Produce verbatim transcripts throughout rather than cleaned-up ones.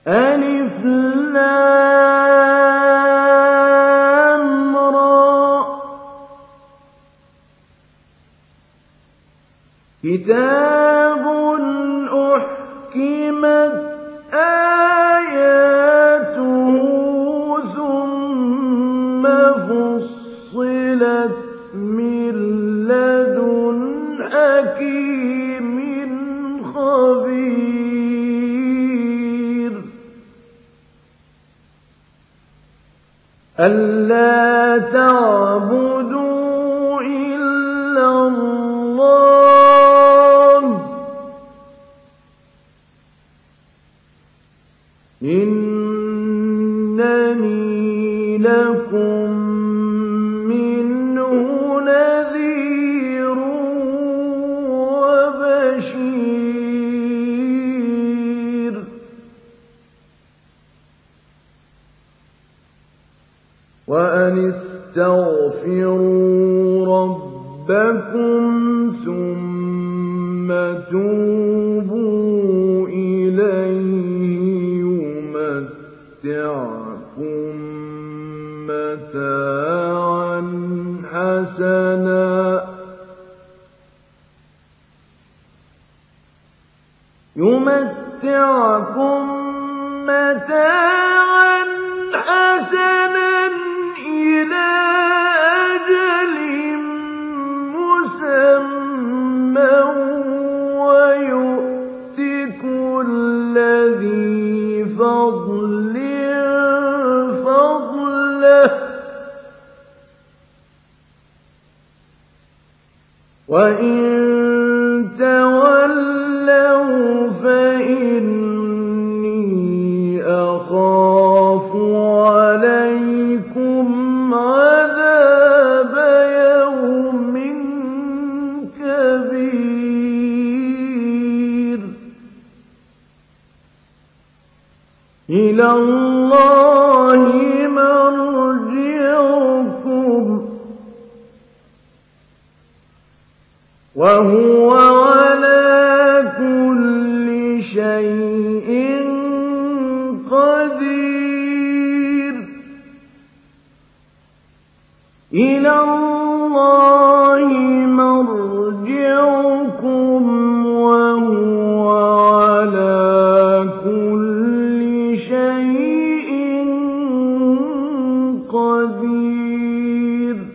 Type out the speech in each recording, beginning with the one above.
ألف لام را كتاب أحكمت آياته ثم فصلت من لدن حكيم خبير ألا تعبدوا إلا الله إنني لكم منه نذير وبشير وأن استغفروا ربكم ثم توبوا إليه يمتعكم متاعا حسنا يمتعكم متاعا حسنا إلى أجل مسمى ويؤت كل ذي فضل فضله وإن تولوا فإني أخاف عليكم عذاب يوم كبير إلى الله مرجعكم وهو على كل شيء قدير إلى الله مرجعكم وهو على كل شيء قدير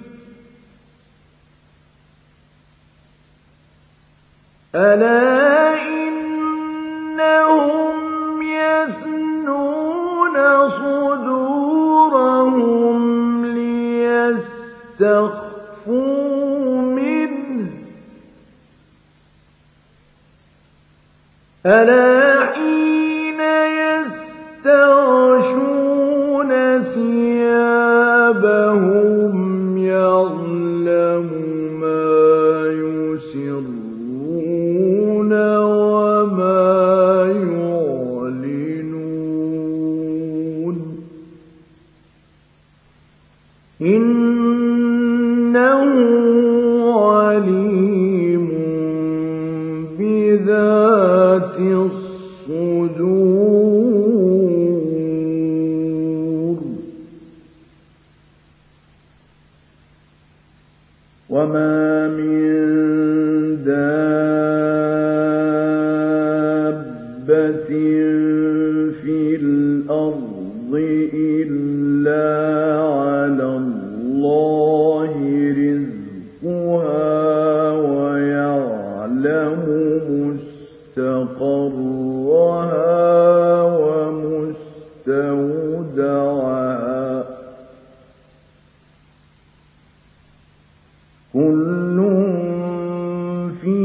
ألا إنهم يثنون صدورهم ليستخفوا منه ألا حين يستغشون ثيابهم يعلم ما يسرون وما يعلنون إنه عليم بذات الصدور وما من دابة في الأرض إلا على الله رزقها ويعلم مستقرها ومستودعها كل في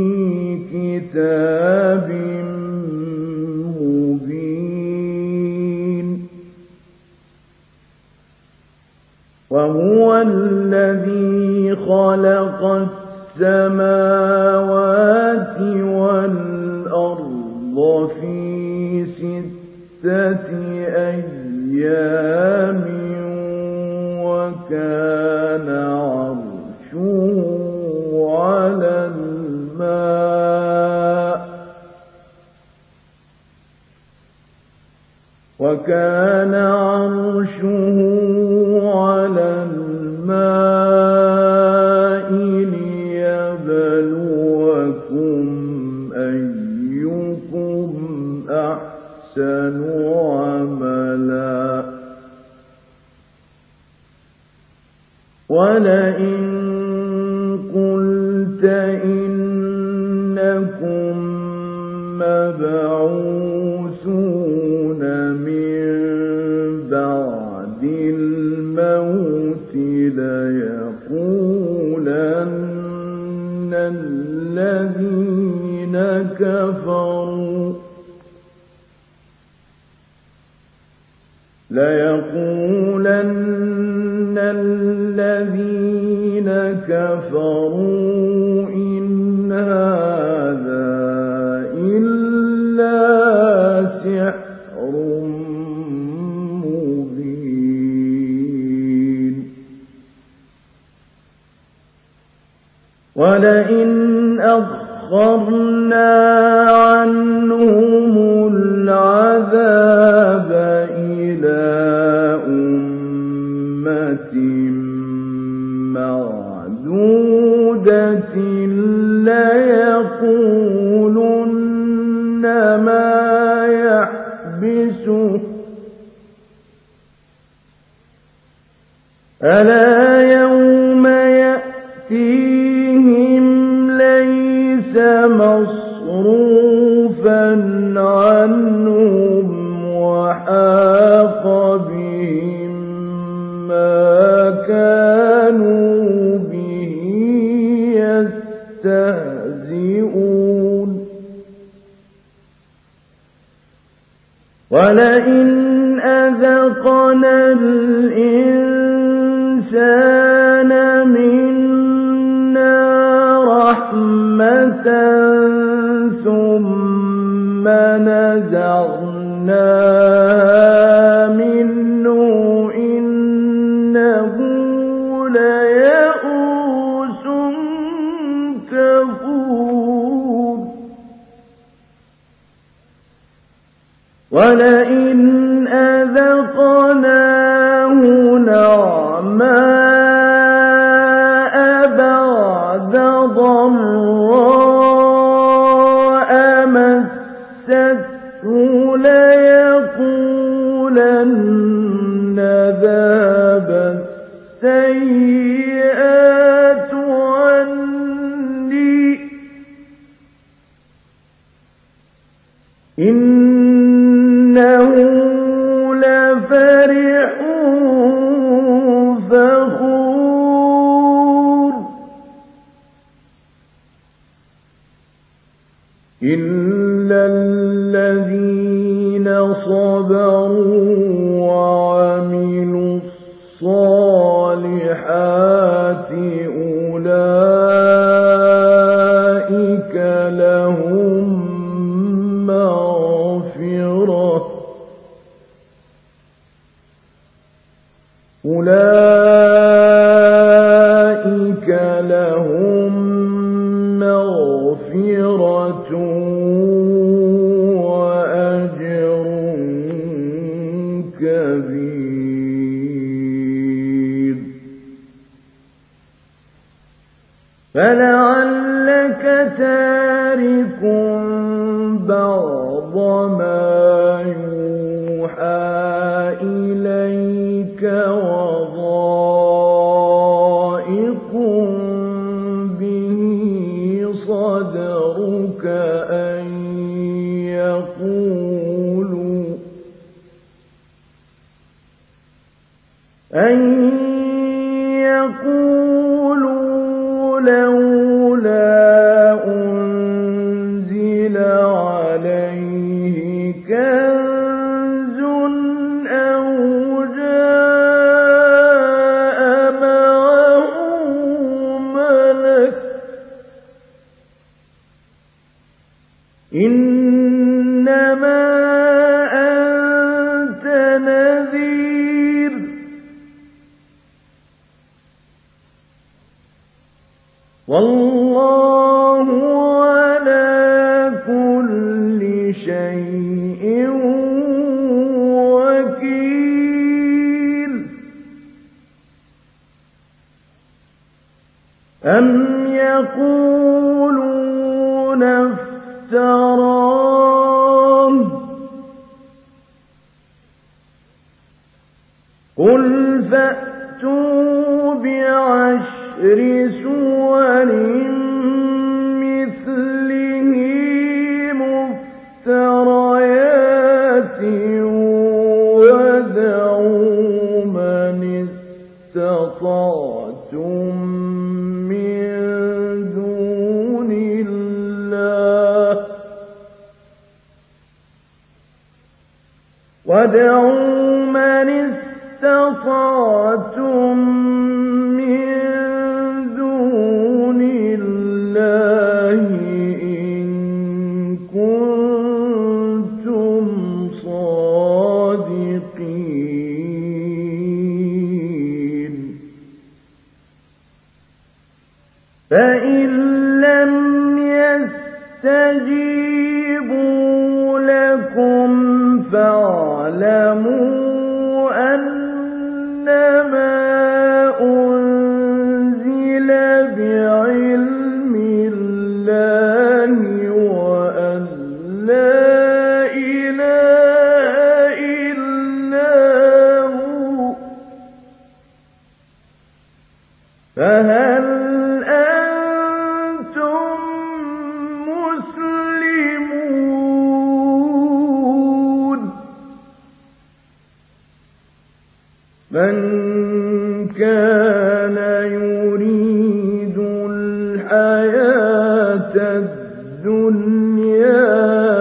كتاب مبين وهو الذي خلق السماوات والأرض في ستة أيام وكان عرشه على الماء وكان عرشه على الماء ليبلوكم أيكم أحسن عملا ولئن قلت إنكم مبعوثون من بعد الموت ليقولن الذين كفروا ليقولن الذين كفروا إن هذا إلا سحر مبين ولئن أخرنا عنهم العذاب إلى أمة معدودة ليقولن ما يحبسه ألا يوم يأتيهم ليس مصروفا عنهم وحاق بهم ما كانوا به يستهزئون ولئن أذقنا الإنسان منا رحمة ثم نزعناها منه إنه ليئوس كفور ولئن أذقناه نعماء بعد ضراء مسته ليقولن ذهب السيئات عني إنه لفرح فخور إلا الذين صبروا وعملوا الصالحات أولئك لهم مغفرة أولئك لهم مغفرة وأجر كبير فلعلك تارك بعض ما يوحى إليك وضائق به صدرك أن يقولوا أن يقولوا لولا أنزل عليه كنز أو جاء معه ملك إنما أنت نذير والله على كل شيء أَمْ يَقُولُونَ افْتَرَاهُ قُلْ فَأْتُوا بِعَشْرِ سُوَرٍ مِّثْلِهِ مُفْتَرَيَاتٍ وَادْعُوا مَنِ اسْتَطَعْتُم مِّن دُونِ اللَّهِ وَادْعُوا مَنِ اسْتَطَعْتُم مِّن دُونِ اللَّهِ إِن كُنتُمْ صَادِقِينَ فَإِن لَّمْ يَسْتَجِيبُوا لَكُمْ فَاعْلَمُوا أَنَّمَا أُنزِلَ بِعِلْمِ اللَّهِ وَأَن لَّا إِلَٰهَ إِلَّا هُوَ فَهَلْ أَنتُم مُّسْلِمُونَ مَن كَانَ يُرِيدُ الْحَيَاةَ الدُّنْيَا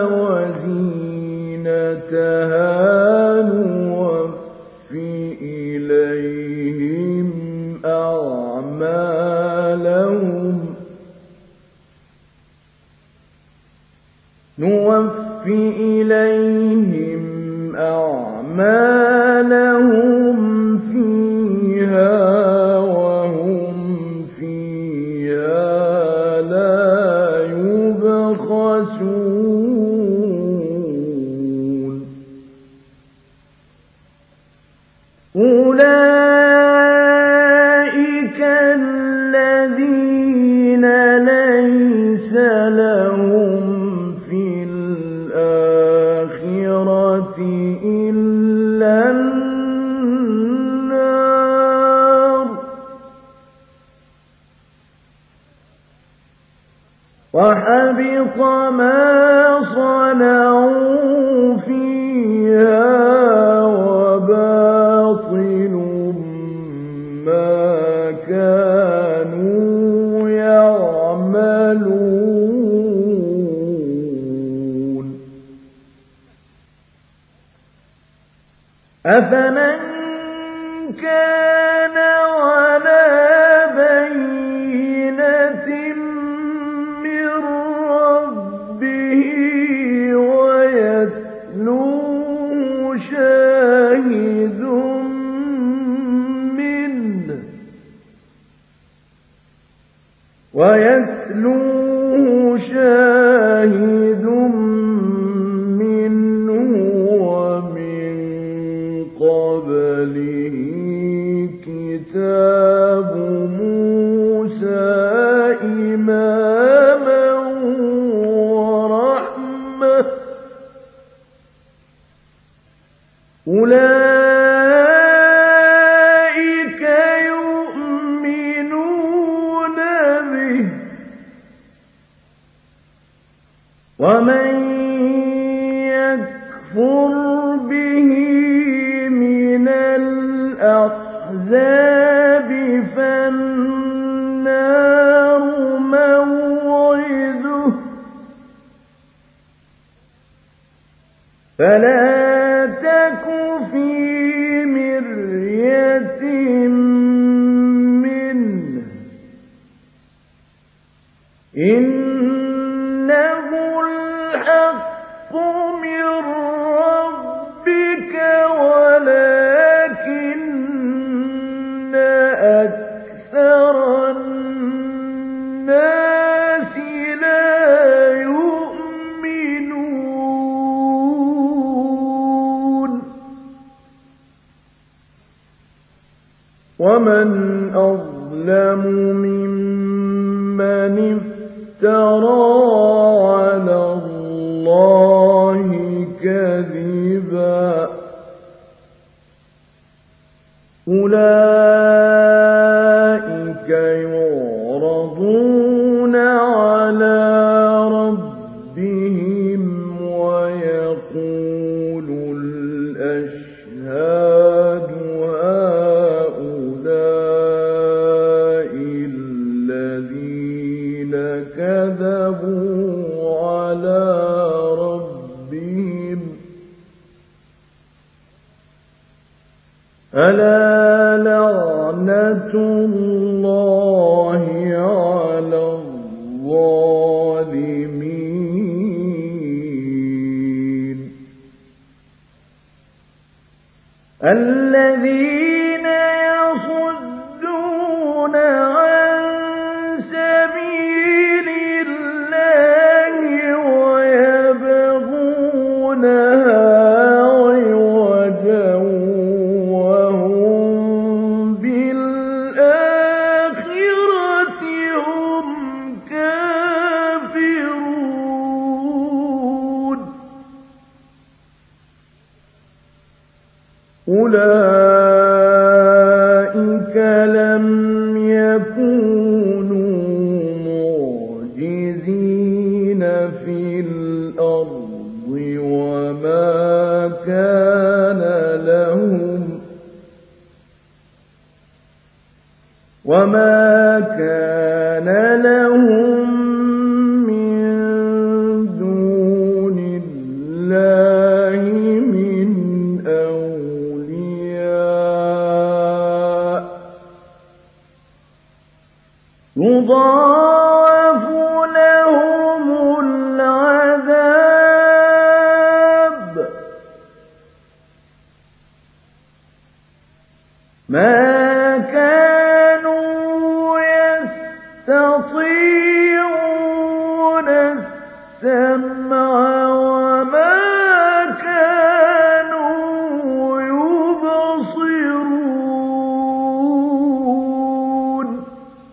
وَزِينَتَهَا نُوَفِّ إِلَيْهِمْ أَعْمَالَهُمْ نُوَفِّ إِلَيْهِمْ أَعْمَالَهُمْ فِيهَا وَهُمْ فِيهَا لَا يُبْخَسُونَ أُولَٰئِكَ الَّذِينَ لَيْسَ لَهُمْ فِي الْآخِرَةِ إِلَّا النَّارُ وَحَبِطَ مَا صَنَعُوا فِيهَا وَبَاطِلٌ مَّا كَانُوا يَعْمَلُونَ أَفَمَن كَانَ عَلَىٰ بَيِّنَةٍ مِّن رَّبِّهِ وَيَتْلُوهُ شَاهِدٌ مِّنْهُ وَيَتْلُوهُ شَاهِدٌ مِّنْهُ وَمِن قَبْلِهِ كِتَابُ مُوسَىٰ إِمَامًا وَرَحْمَةً ۚ أُولَٰئِكَ يُؤْمِنُونَ بِهِ ۚ وَمَن يَكْفُرْ بِهِ مِنَ الْأَحْزَابِ فَالنَّارُ مَوْعِدُهُ ۚ فَلَا تَكُ فِي مِرْيَةٍ مِّنْهُ ۚ إِنَّهُ الْحَقُّ مِن رَّبِّكَ وَلَٰكِنَّ أَكْثَرَ النَّاسِ لَا يُؤْمِنُونَ وَمَنْ أَظْلَمُ مِمَّن من افترى على الله كذبا أولئك يعرضون على ربهم ويقول الأشهاد هؤلاء الذين كذبوا على ربهم ألا لعنة الله على الظالمين الذين يصدون عن سبيل الله ويبغونها عوجا وهم بالآخرة هم كافرون أولئك لم يكونوا معجزين في الأرض وما كان لهم وما كان لهم من دون الله من أولياء يضاعف لهم العذاب ما كانوا يستطيعون السمع وما كانوا يبصرون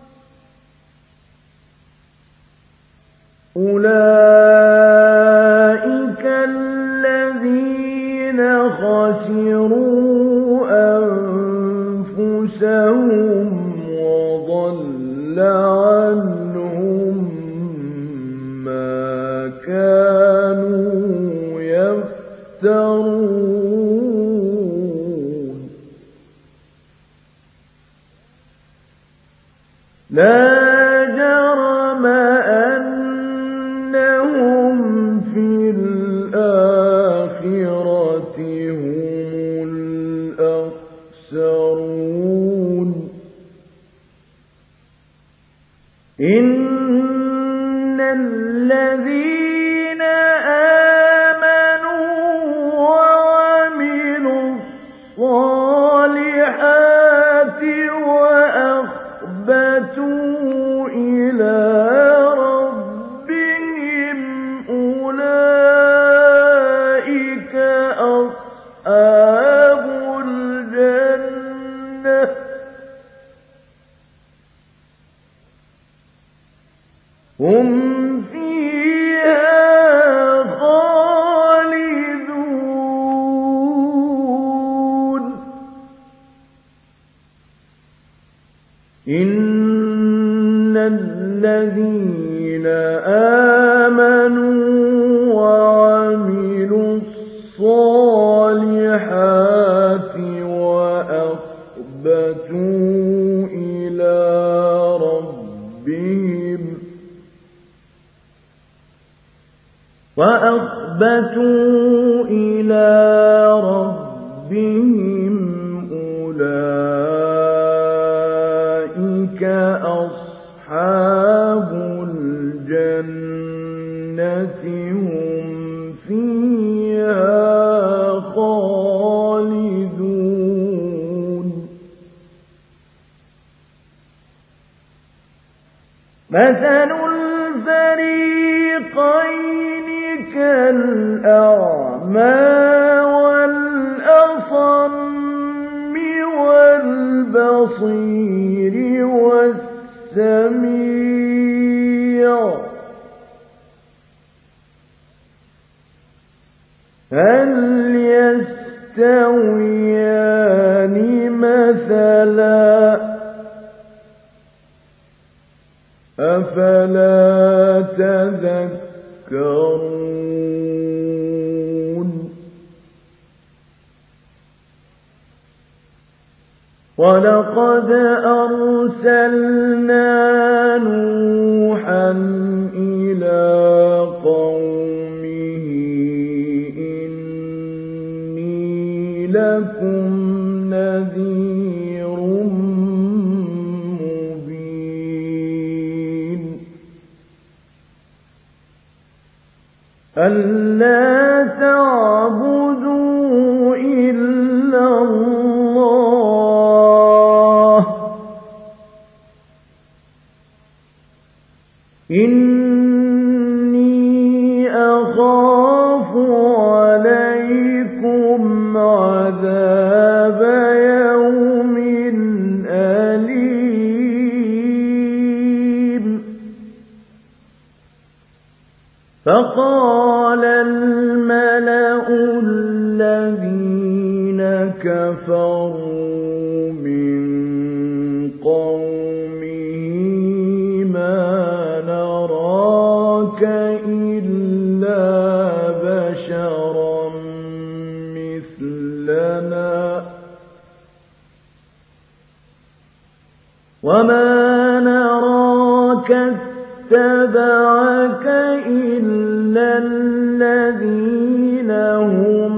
أولئك الذين خسروا أنفسهم وضل عنهم ما كانوا يفترون لا جرم أنهم في الآخرة هم الأخسرون إن الذين آمنوا وعملوا الصالحات وأخبتوا إلى ربهم أولئك أصحاب الجنة هم فيها خالدون إن الذين آمنوا وعملوا الصالحات وأخبتوا إلى ربهم وأخبتوا إلى ربهم أولئك أصحاب الجنة هم فيها خالدون مثل الفريقين كالأعمى والأصم والبصير والسميع يستويان مثلا أفلا تذكرون ولقد أرسلنا نوحا إلى قومه إني لكم نذير مبين ألا تعبدوا إلا الله إني أخاف عليكم عذاب يوم أليم فقال الملأ الذين كفروا من قومه ما نراك إلا بشرا مثلنا وما نراك اتبعك إلا الذين هم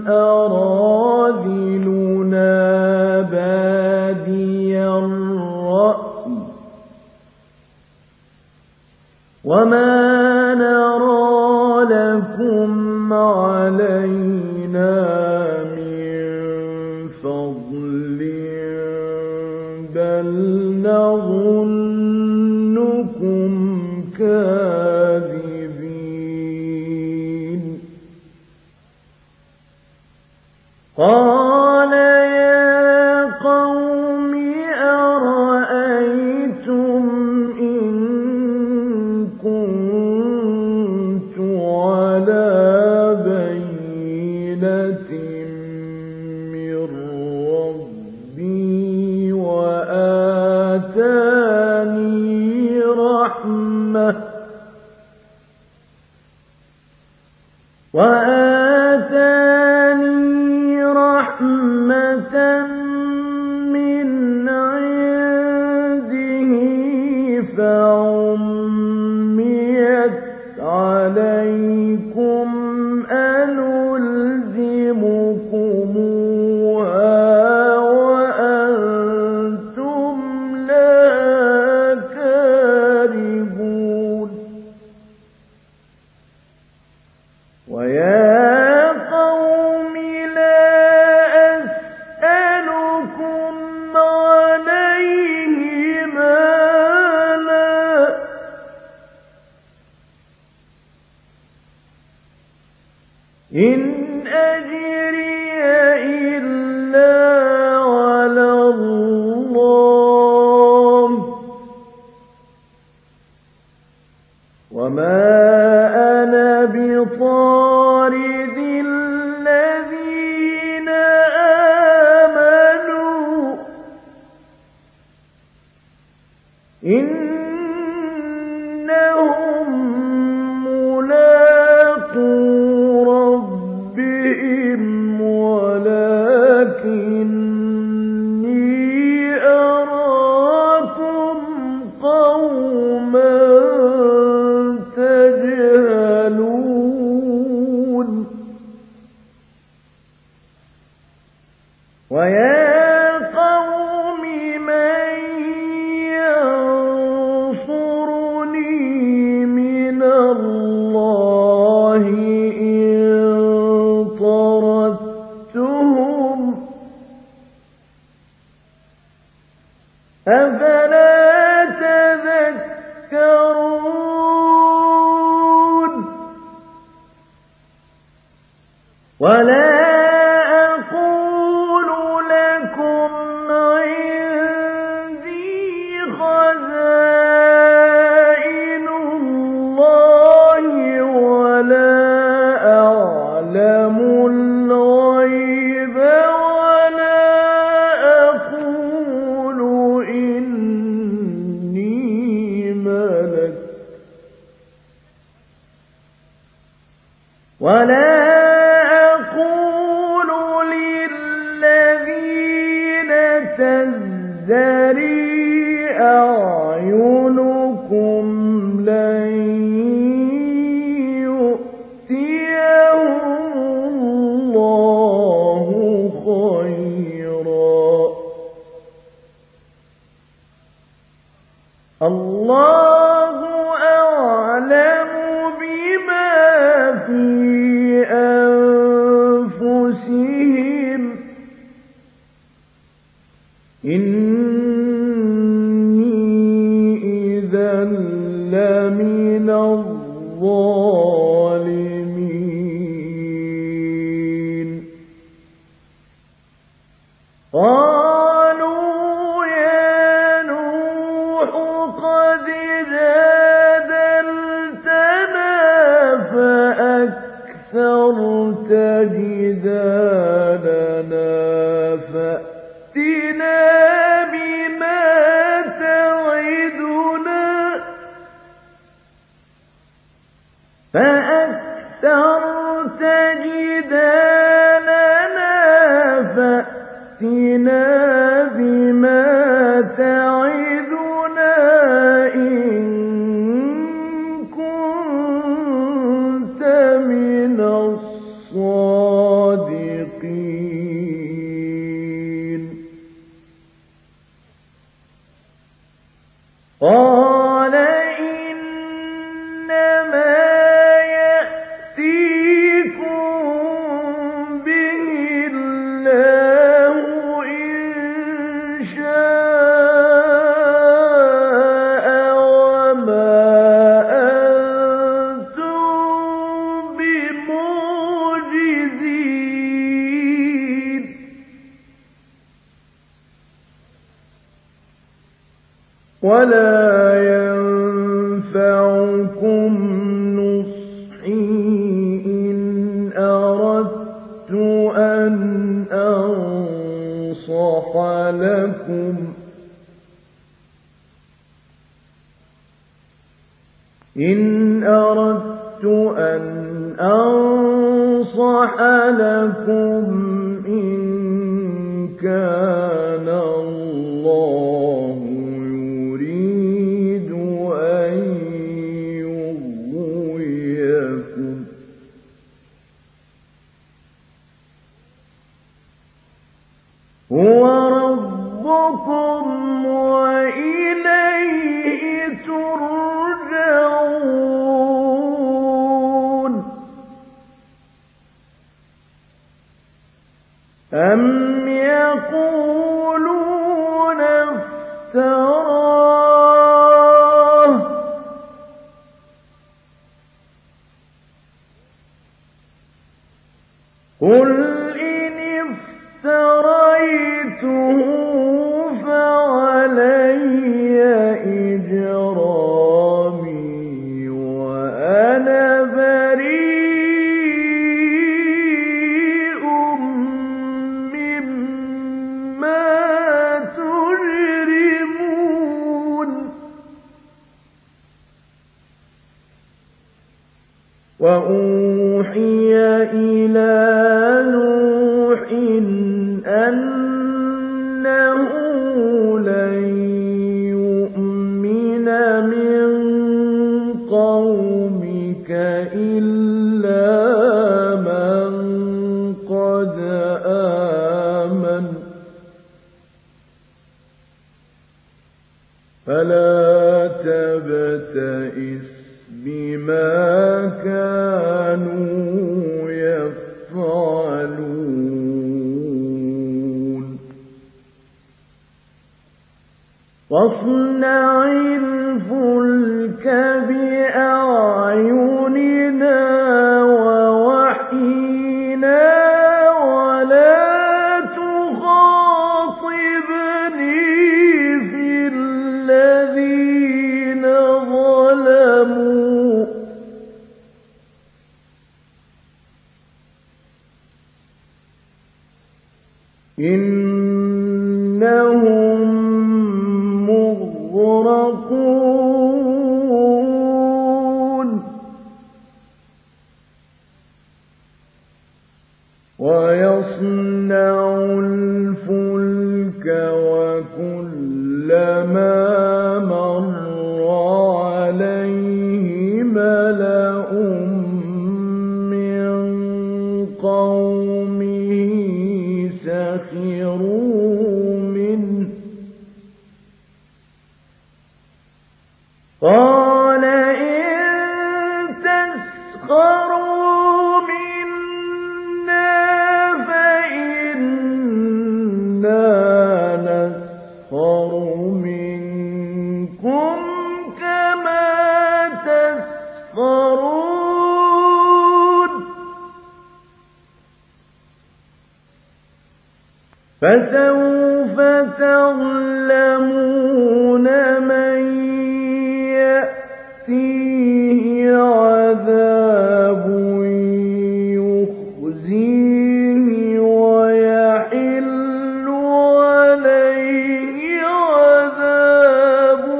أراذلنا بادي الرأي وما نرى لكم علينا من فضل بل نظنكم كاذبين قال يا قوم أرأيتم إن كنت على بينة من ربي وآتاني رحمة وآتاني رحمة من عنده فعميت عليكم أنلزمكموها وأنتم لها كارهون ويا قوم لا أسألكم عليه مالا إن أجري إلا على الله وما أنا بطارد الذين آمنوا إنهم ملاقو ربهم ولكني أراكم قوما تجهلون ويا قوم من ينصرني من الله إن طردتهم أفلا تذكرون ولا أقول لكم عندي خزائن الله ولا أعلم الغيب تزدري أعينكم لن يؤتيهم الله خيرا الله أعلم بما في أنفسهم إني إذا لمن الظالمين قالوا يا نوح قد جادلتنا فأكثرت جدالنا فأتنا بما تعدنا فأكثرت جدالنا فأتنا بما تعدنا إن كنت من الصادقين قال إنما يأتيكم به الله إن شاء وما أنتم بمعجزين ولا ينفعكم نصحي إن أردت أن أنصح لكم إن أردت أن أنصح لكم إن كان الله يريد أن يغويكم هو ربكم وإليه ترجعون أم يقولون افتراه قل إن افتريته فعلي إجرامي وأنا بريء مما تجرمون وأوحي إلى نوح أنه لن يؤمن من قومك إلا من قد آمن فلا تبتئس بما كانوا يفعلون واصنع الفلك بأعيننا ووحينا ولا تخاطبني في الذين ظلموا إنهم مغرقون ويصنع الفلك وكل فسوف تعلمون من يأتيه عذاب يخزيه ويحل عليه عذاب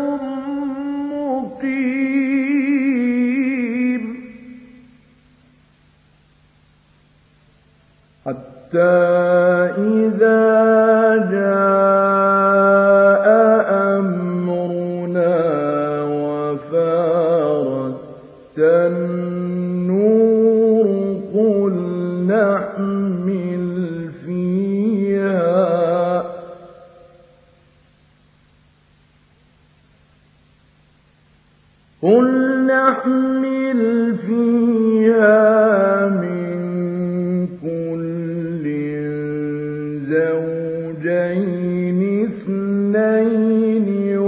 مقيم حتى إذا جاء أمرنا وفارت النور قل نحمل فيها قل نحمل فيها من كل زوجين اثنين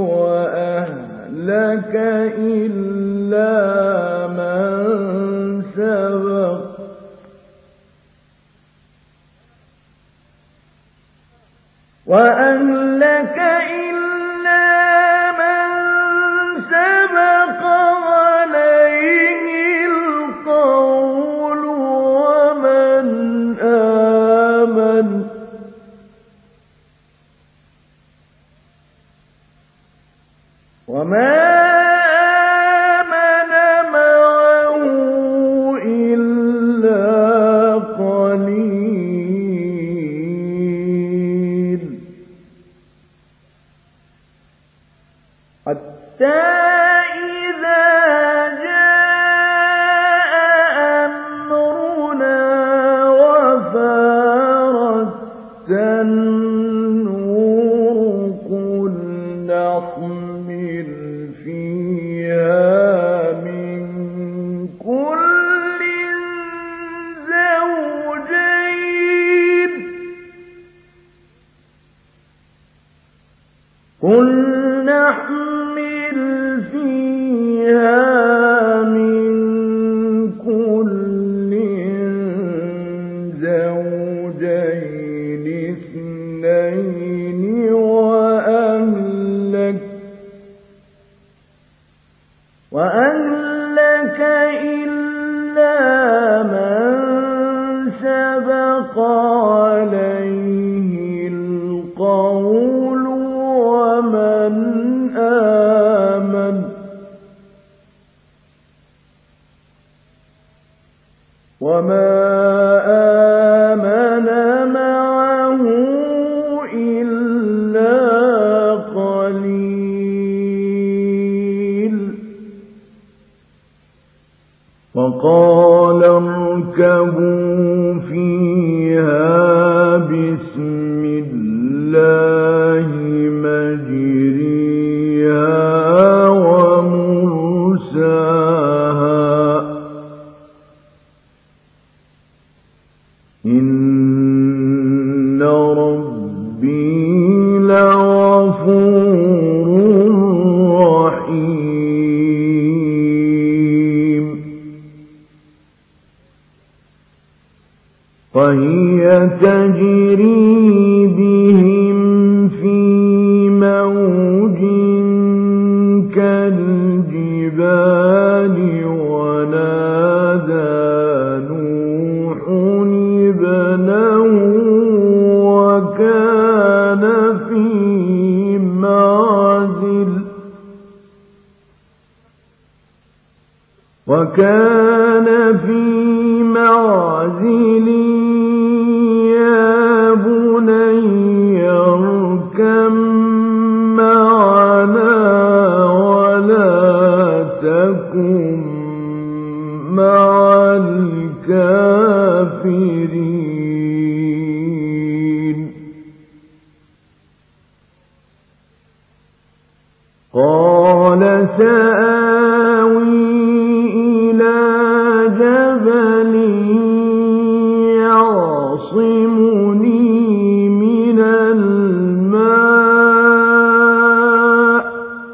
وأهلك إلا من سبق وأهلك إلا من سبق عليه القول ومن آمن وما آمن معه إلا قليل حتى إذا جاء أمرنا وفارت النور قل نحمل فيها من كل زوجين قل نحمل فيها من كل زوجين اثنين وأهلك وأهلك إلا من سبق عليه القول ومن آمن وما آمن معه إلا قليل وقال اركبوا فيها بسم الله مجريها ومرساها إن ربي لغفور رحيم وهي تجري بهم في موج كالجبال ونادى نوح ابنه وكان في معزل وكان في معزل يا بني اركب معنا ولا تكن مع الكافرين قال سآوي إلى جبل يعصمني من الماء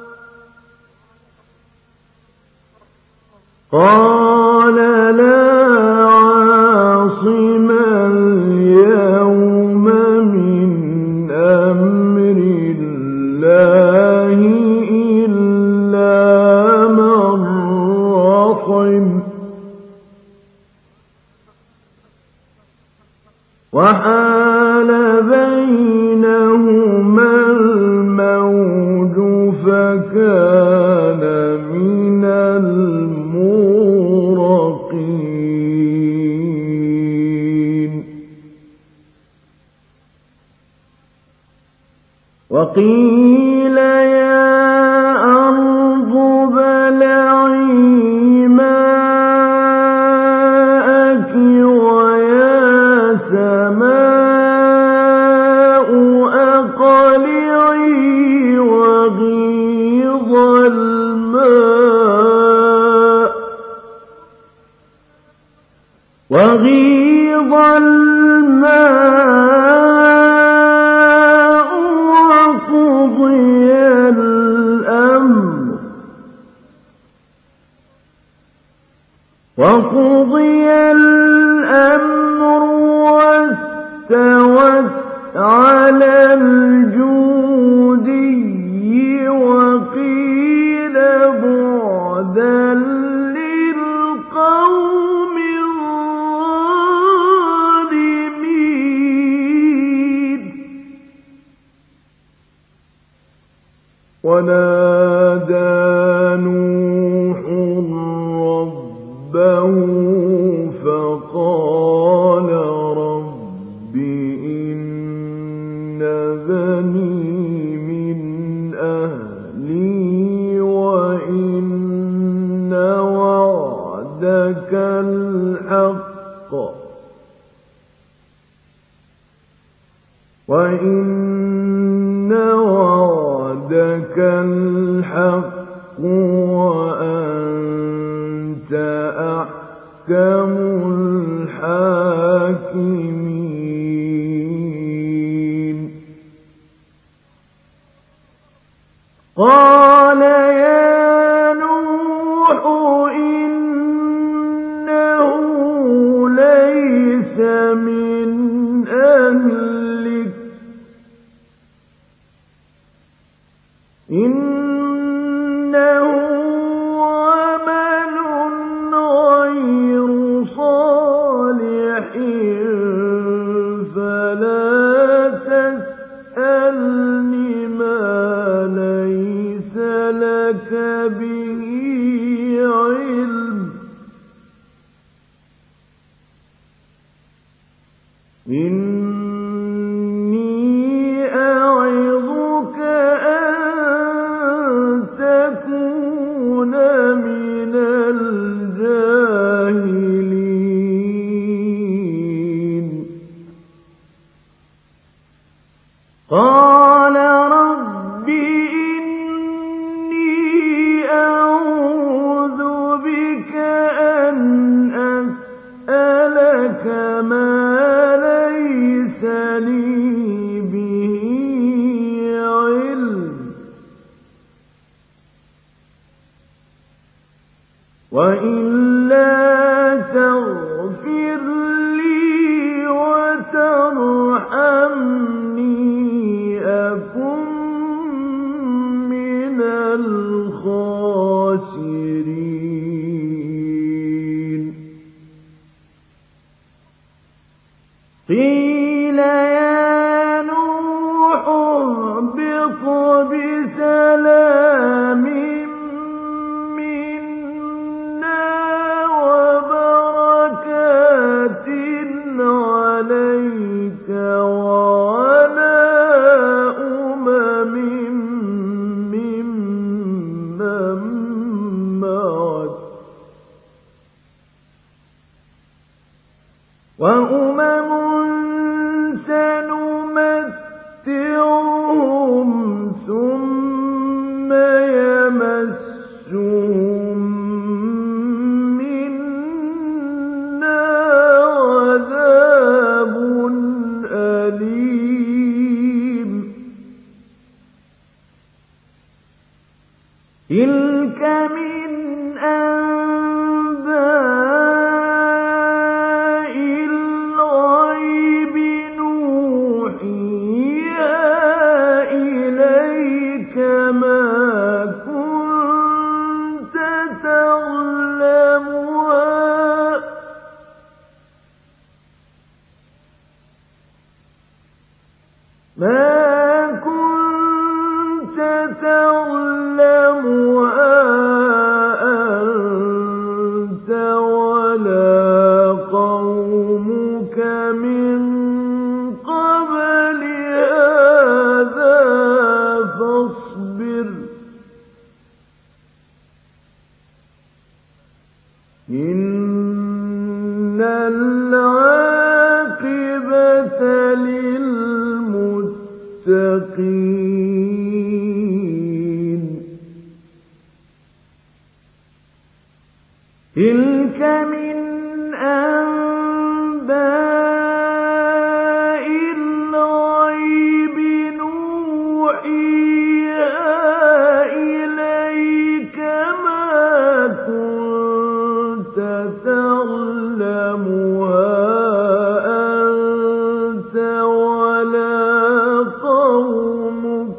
قال لا عاصم اليوم من بينهما الموج فكان من المغرقين وقيل يا أرض ابلعي ماءك ويا سماء أقلعي وغيض الماء وغيض الماء وقضي الأمر وقضي الأمر واستوت على الجودي وقيل بعدا للقوم الظالمين ونادى نوح ربه فقال رب إن بني من أهلي وإن وعدك الحق وإن وعدك الحق وأنت أحكم الحاكمين قال يا نوح إنه ليس من أهلك إنه عمل غير صالح فلا تسألني ما ليس لك به علم إني أعظك أن تكون من الجاهلين قال رب إني أعوذ بك أن أسألك ما ليس لي به علم وإلا تغفر لي وترحمني أكن من الخاسرين قيل يا نوح اهبط بسلام منا وبركات عليك وعلى أمم ممن معك وأمم سنمتعهم ثم يمسهم منا عذاب أليم تلك من أنباء الغيب نوحيها إليك ما كنت تعلمها ما كنت تعلمها أنت ولا قومك من قبل هذا فاصبر إن العاقبة للمتقين تلك من أنباء الغيب نوحيها إليك ما كنت تعلمها أنت ولا قومك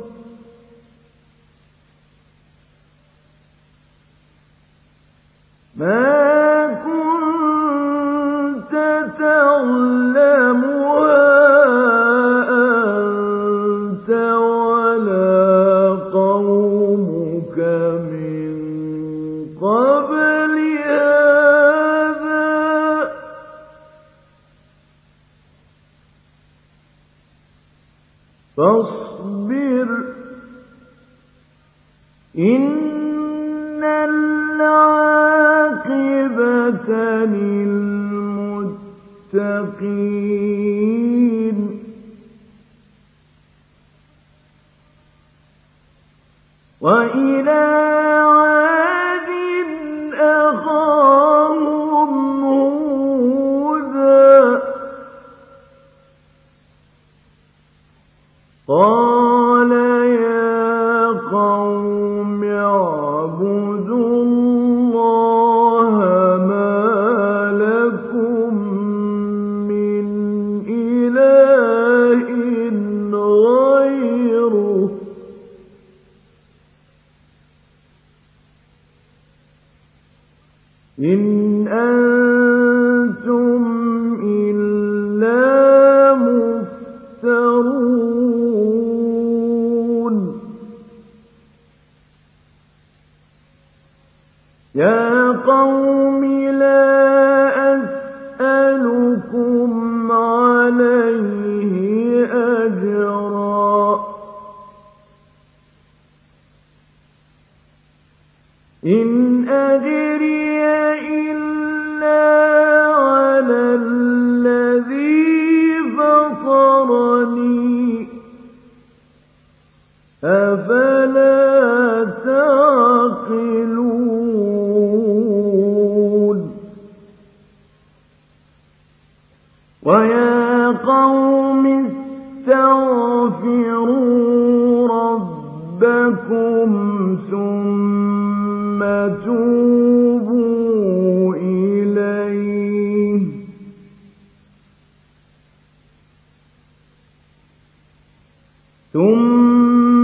ما كنت تعلمها أنت ولا قومك من قبل هذا فاصبر إن العاقبة للمتقين وإلى عاد أخاهم هودا قال يا قوم اعبدوا الله ما لكم من إله غيره إن أنتم إلا مفترون يا قوم لا أسألكم عليه أجرا إن أجري إلا على الذي فطرني أفلا تعقلون ويا قوم استغفروا ربكم ثم توبوا إليه ثم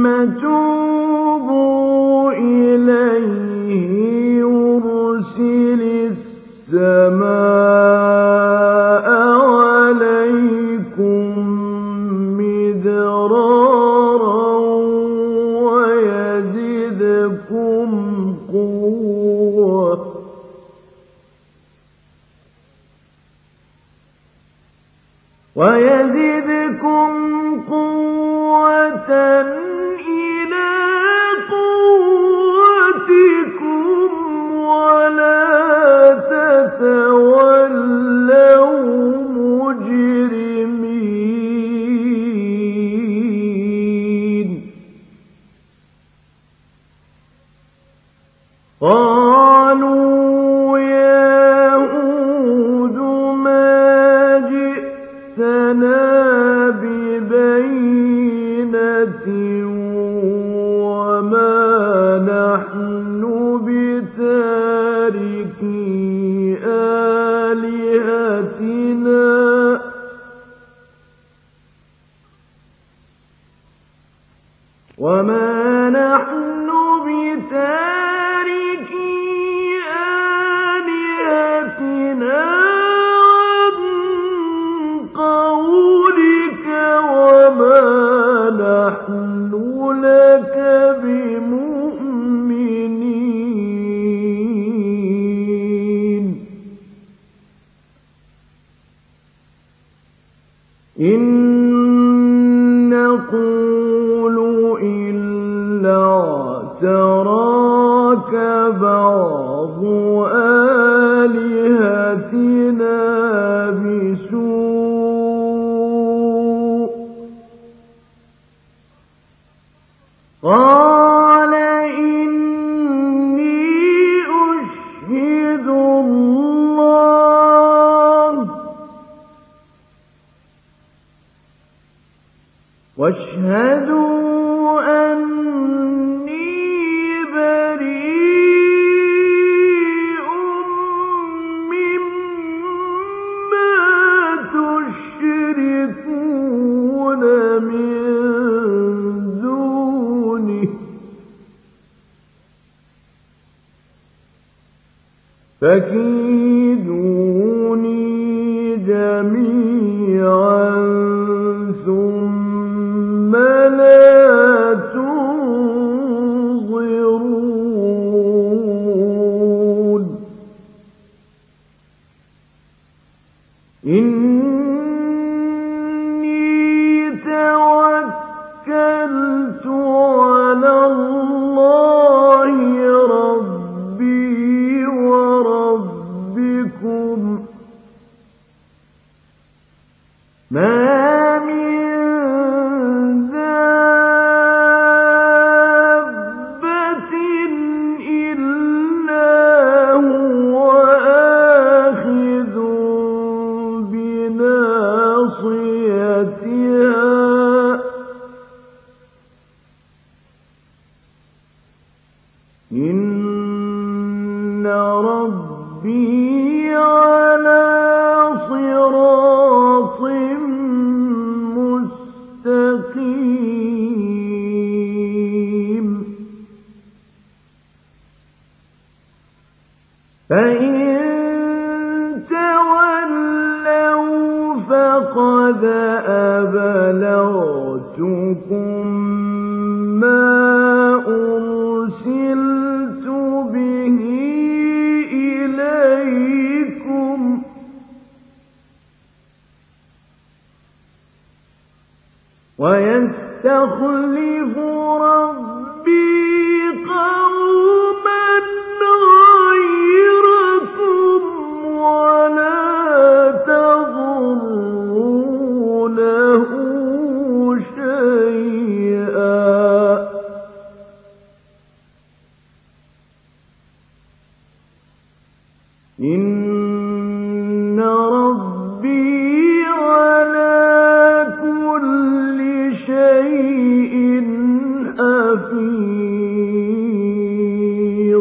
توبوا إليه يرسل السماء عليكم مدرارا ويزدكم قوة ويزدكم قوة إلى قوتكم ولا تتولوا مجرمين قالوا يا هود ما جئتنا ببينة وما نحن بتاركي آلهتنا وما نحن بتاركي آلهتنا عن قولك وما واشهدوا أني بريء مما تشركون من دونه فكيدوني جميعا ثم لا تنظرون إني توكلت على الله ربي وربكم ما من دابة إلا هو آخذ بناصيتها إن ربي على صراط مستقيم فإن تولوا فقد أبلغتكم ما أرسلت به إليكم ويستخلف ربي قوما غيركم ولا تضرونه شيئا إن ربي على كل شيء حفيظ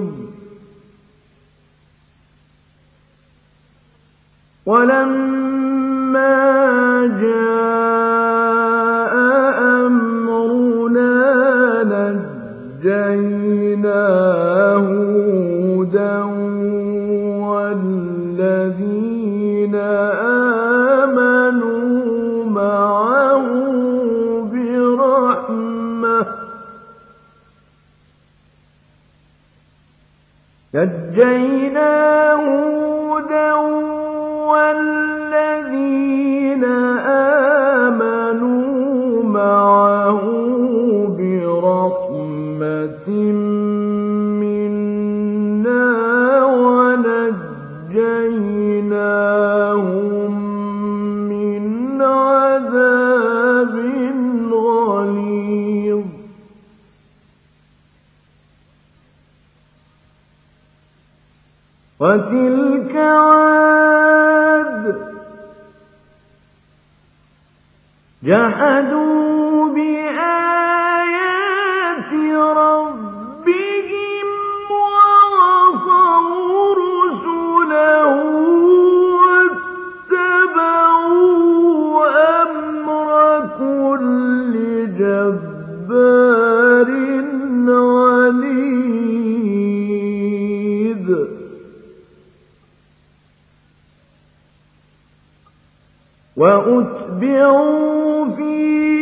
ولما جاء أمرنا نجينا هودا والذين آمنوا معه برحمة نجينا هودا والذين آمنوا معه برحمة منا ونجيناهم من عذاب غليظ وتلك عاد جحدوا بآيات ربهم وعصوا رسله واتبعوا أمر كل جبار عنيد وأتبعوا في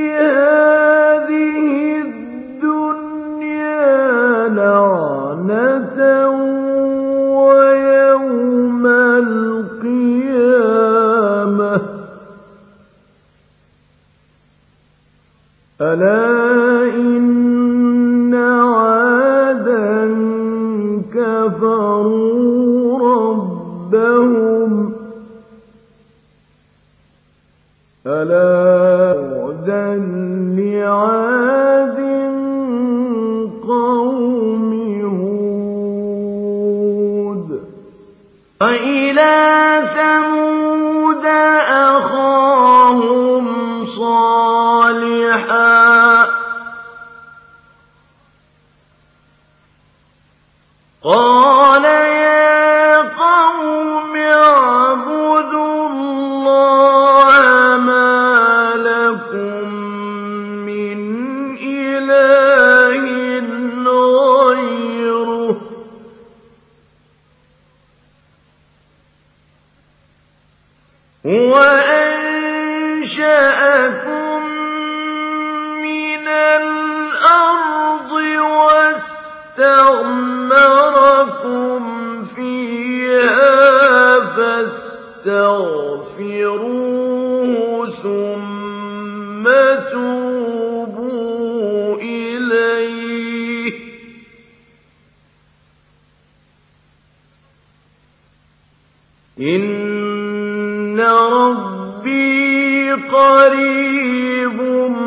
هذه الدنيا لعنة ويوم القيامة ألا إن عادا كفروا ربهم ألا بعدا لعاد قوم هود وإلى ثمود أخاهم صالحا صَالِحًا قَالَ يَا قَوْمِ اعْبُدُوا اللَّهَ مَا لَكُم مِّنْ إِلَٰهٍ غَيْرُهُ هُوَ أَنشَأَكُم مِّنَ الْأَرْضِ وَاسْتَعْمَرَكُمْ فِيهَا فَاسْتَغْفِرُوهُ ثُمَّ تُوبُوا إِلَيْهِ ۚ إِنَّ رَبِّي قَرِيبٌ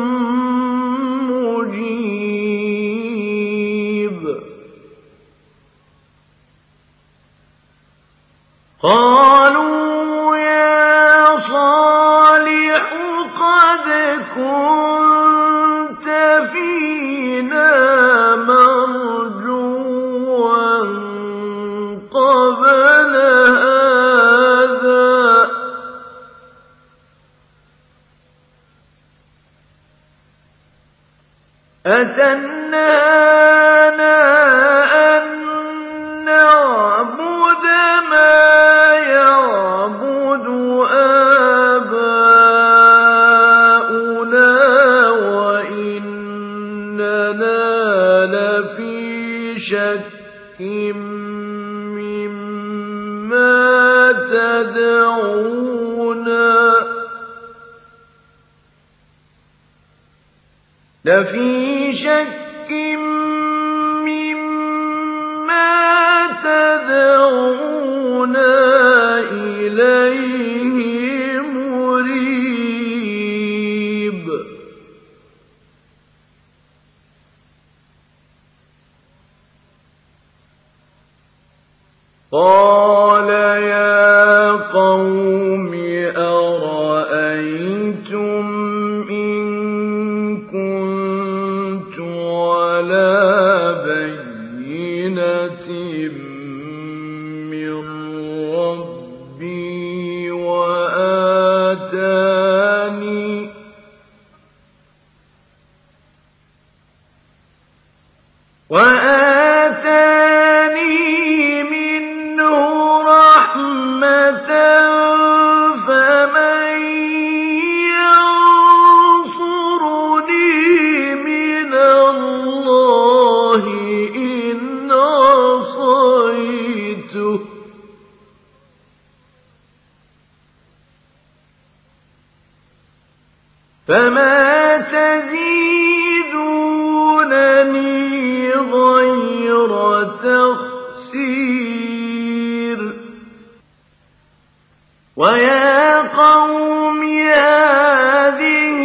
مُّجِيبٌ قَالُوا يَا صَالِحُ قَدْ كُنتَ فِينَا مَرْجُوًّا قَبْلَ هَٰذَا أَتَنْهَانَا أَن نَّعْبُدَ مَا يَعْبُدُ آبَاؤُنَا وَإِنَّنَا لَفِي شَكٍّ مِّمَّا تَدْعُونَا لَفِي شَكٍّ مِّمَّا تَدْعُونَا إِلَيْهِ مُرِيبٍ قَالَ يَا قَوْمِ أَرَأَيْتُمْ إِن كُنتُ عَلَىٰ بَيِّنَةٍ مِّن رَّبِّي وَآتَانِي وَآتَانِي مِنْهُ رَحْمَةً فَمَن يَنصُرُنِي مِنَ اللَّهِ إِنْ عَصَيْتُهُ ۖ فَمَا تَزِيدُونَنِي غَيْرَ تَخْسِيرٍ وَيَا قَوْمِ هَٰذِهِ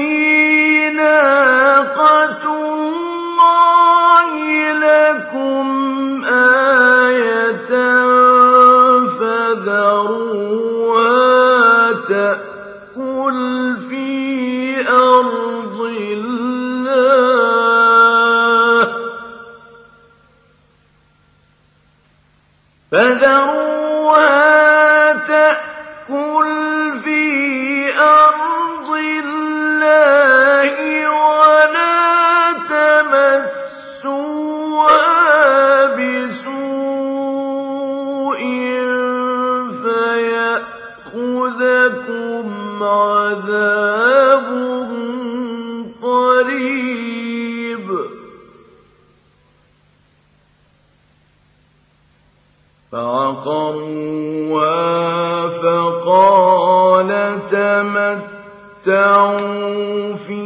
نَاقَةُ اللَّهِ لَكُمْ آيَةً فَذَرُوهَا تَأْكُلْ فِي أَرْضِ اللَّهِ فَذَرُوهَا تَأْكُلْ فِي أَرْضِ اللَّهِ وَلَا تَمَسُّوهَا بِسُوءٍ فَيَأْخُذَكُمْ عَذَابٌ قَرِيبٌ فَعَقَرُوهَا فَقَالَ تَمَتَّعُوا فِي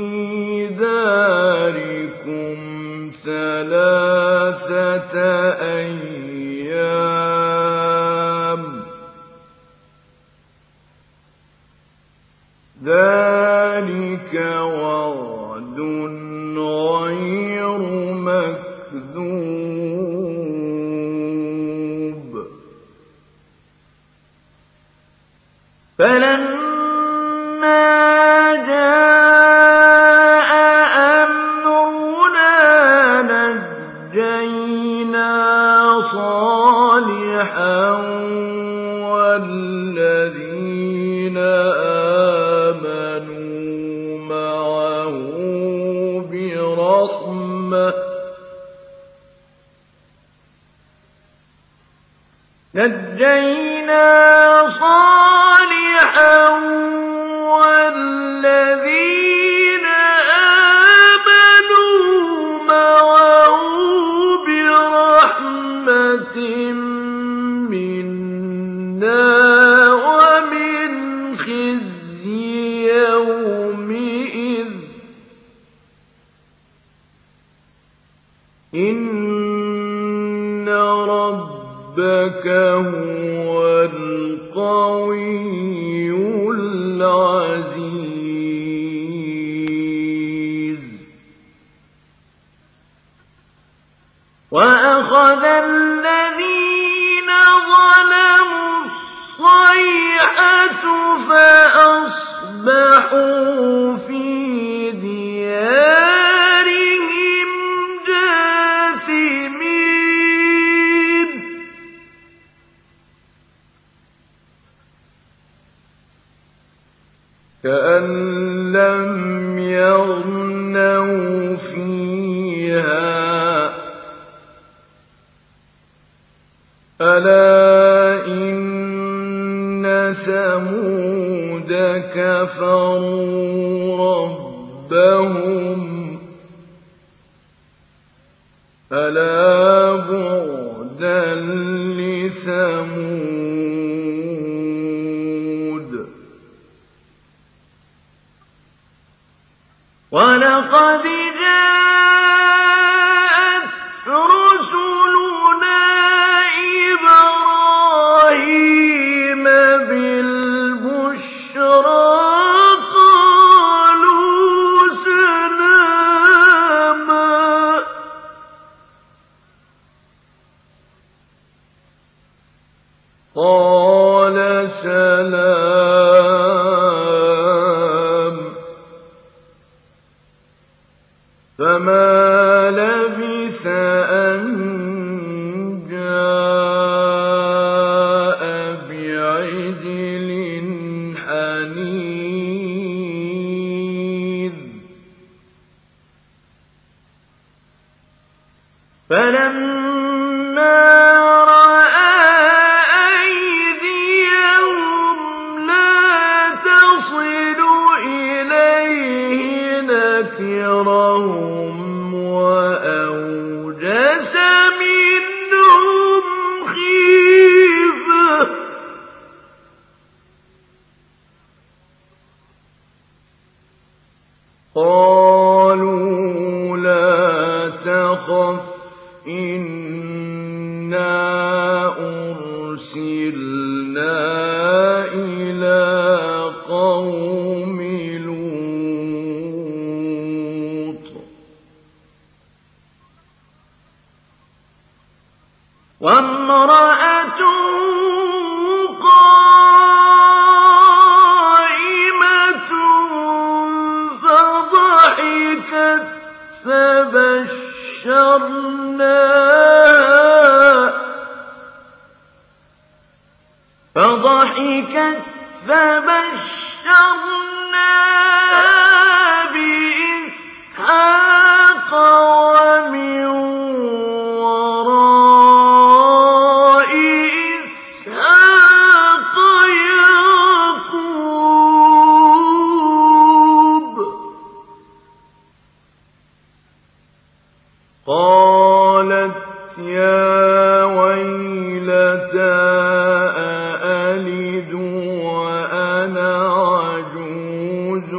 دَارِكُمْ ثَلَاثَةَ أَيَّامٍ ذَٰلِكَ وَعْدٌ غَيْرُ مَكْذُوبٍ فَلَمَّا جَاءَ رحمة نجينا صالحا والذين آمنوا معه برحمة منا ومن خزي يومئذ إن ربك هو القوي العزيز وأخذ الذين ظلموا الصيحة فأصبحوا في ديارهم جاثمين كأن لم يغنوا فيها ألا إن ثمود كفروا ربهم ألا بعدا لثمود ولقد جاءت رسلنا إبراهيم بالبشرى قالوا سلاما قال سلام فما لبث أن جاء بعجل حنيذ فلما رأى أيديهم لا تصل إليه نكرهم وأوجس منهم خيفة قالوا لا تخف إنا أرسلنا إلى قوم لوط وامرأته قائمة فضحكت فبشرناها فضحكت فبشرناها بإسحاق ومن وراء إسحاق يعقوب قالت يا ويلتى أألد وأنا عجوز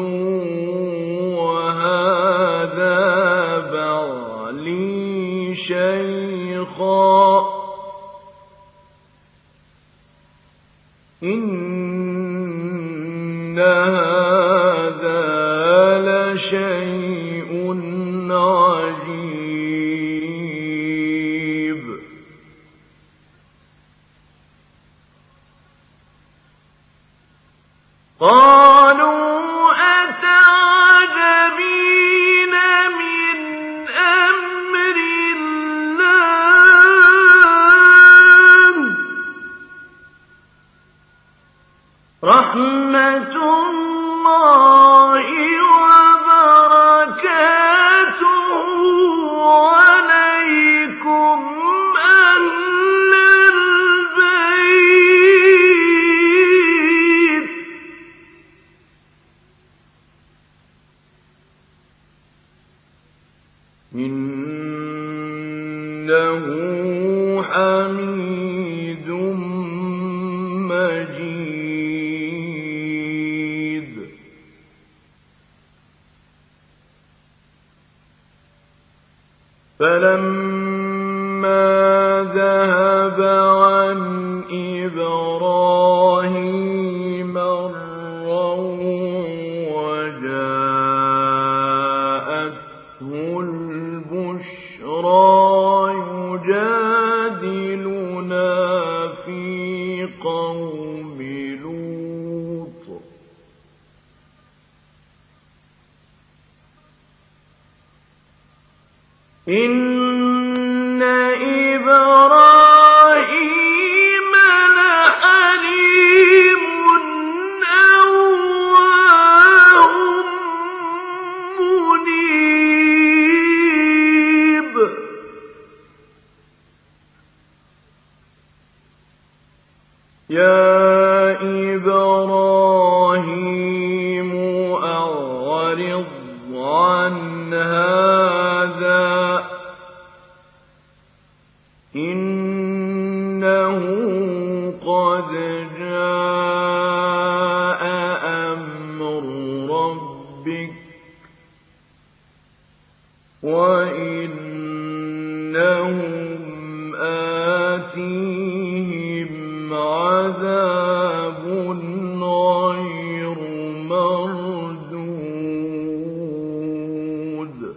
وهذا بعلي شيخا إن هذا لشيء عجيب قالوا أتعجبين من أمر الله رحمة الله وبركاته إنه حميد مجيد. فلما ذهب عن إبراهيم الروع وجاءته البشرى يجادلنا في قوم لوط إن إبراهيم لحليم أواه منيب. يا إبراهيم أعرض عن هذا إنه قد جاء أمر ربك وإنهم آتيهم عذاب غير مردود.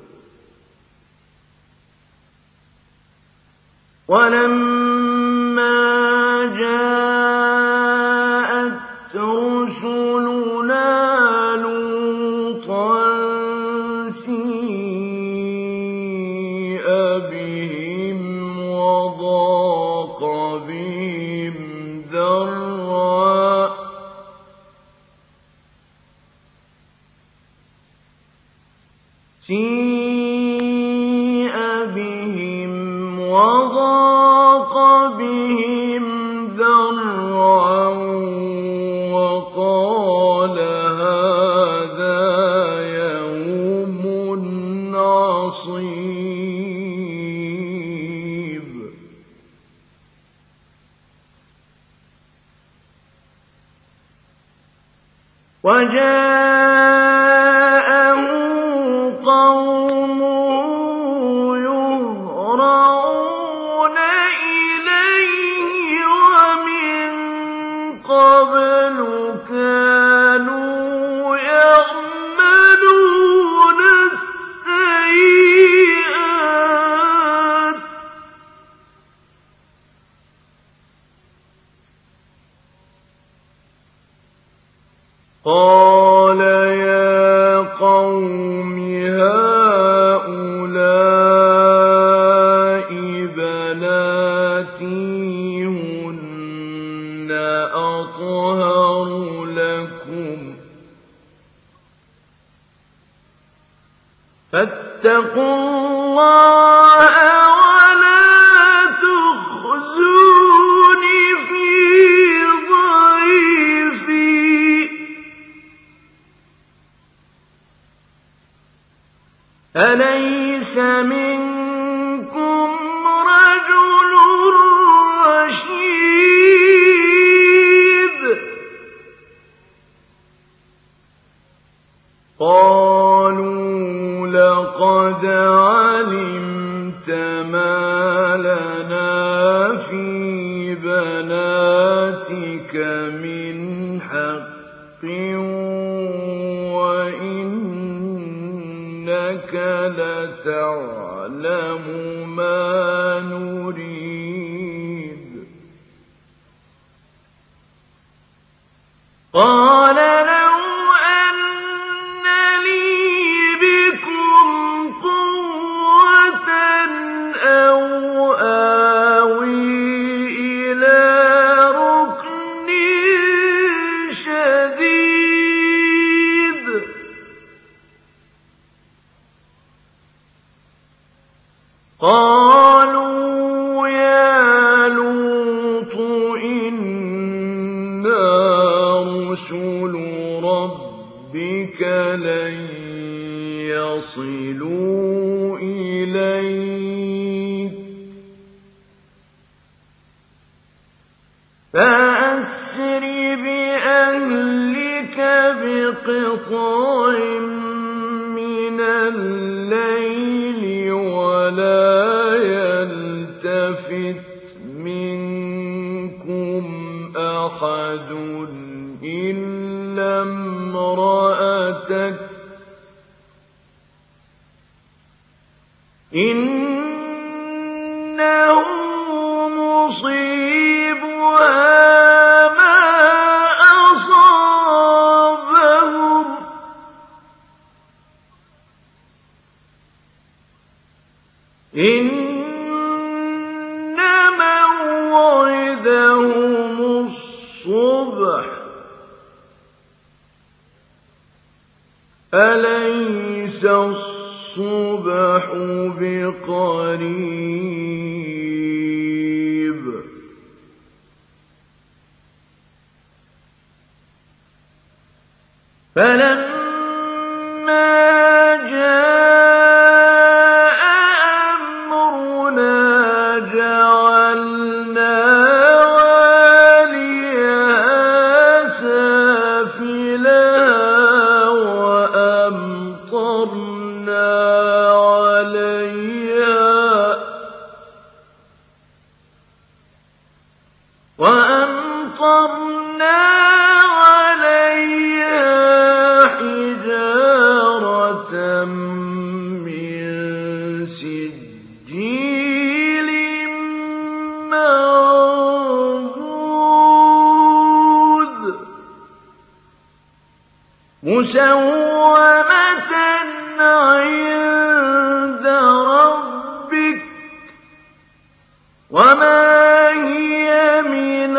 ولما جاءت رسلنا لوطا سيء بهم وضاق بهم ذرعا سيء بهم وضاق بهم ذرعا وقال هذا يوم عصيب. وجاءه قومه يهرعون إليه ومن قبل كانوا يعملون السيئات قال يا قوم هؤلاء بناتي هن أطهر لكم فاتقوا الله ولا تخزوني في ضيفي أليس منكم رجل رشيد. قالوا لقد علمت ما لنا في بناتك من حق وإنك لتعلم ما نريد. قال لو أن لي بكم قوة أو آوي إلى ركن شديد. قالوا يا لوط إنا رسل ربك لن يصلوا يصلوا إليك فأسر بأهلك بقطع من الليل ولا يلتفت منكم أحد إلا امرأتك إنه مصيبها ما أصابهم إن موعدهم الصبح أليس الصبح بقريب فلما جاء أمرنا جعلنا عاليها سافلها وأمطرنا عليها وأمطرنا عليها حجارة من سجيل منضود مسومة عند ربك وما هي من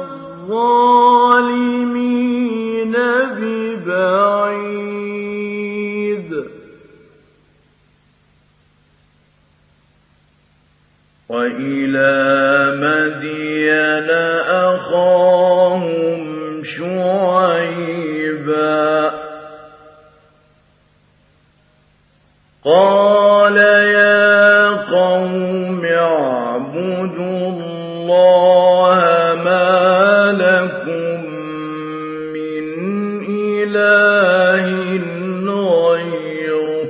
الظالمين ببعيد وإلى مدين أخاهم شعيبا قال يا قوم اعبدوا الله ما لكم من إله غيره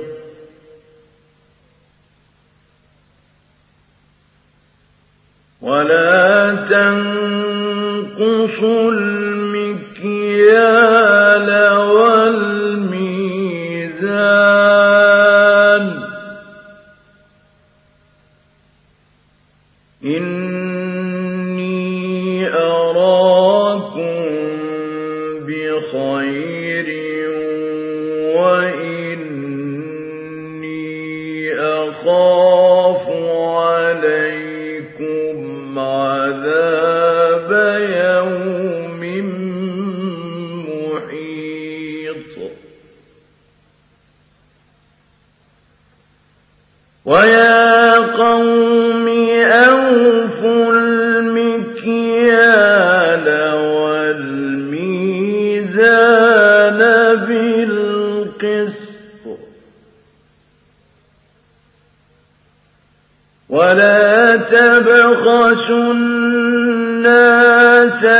ولا تنقصوا المكيال والميزان إني أراكم بخير وإني أخاف عليكم عذاب يوم محيط ويا قوم أوفوا المكيال والميزان بالقسط ولا تبخسوا الناس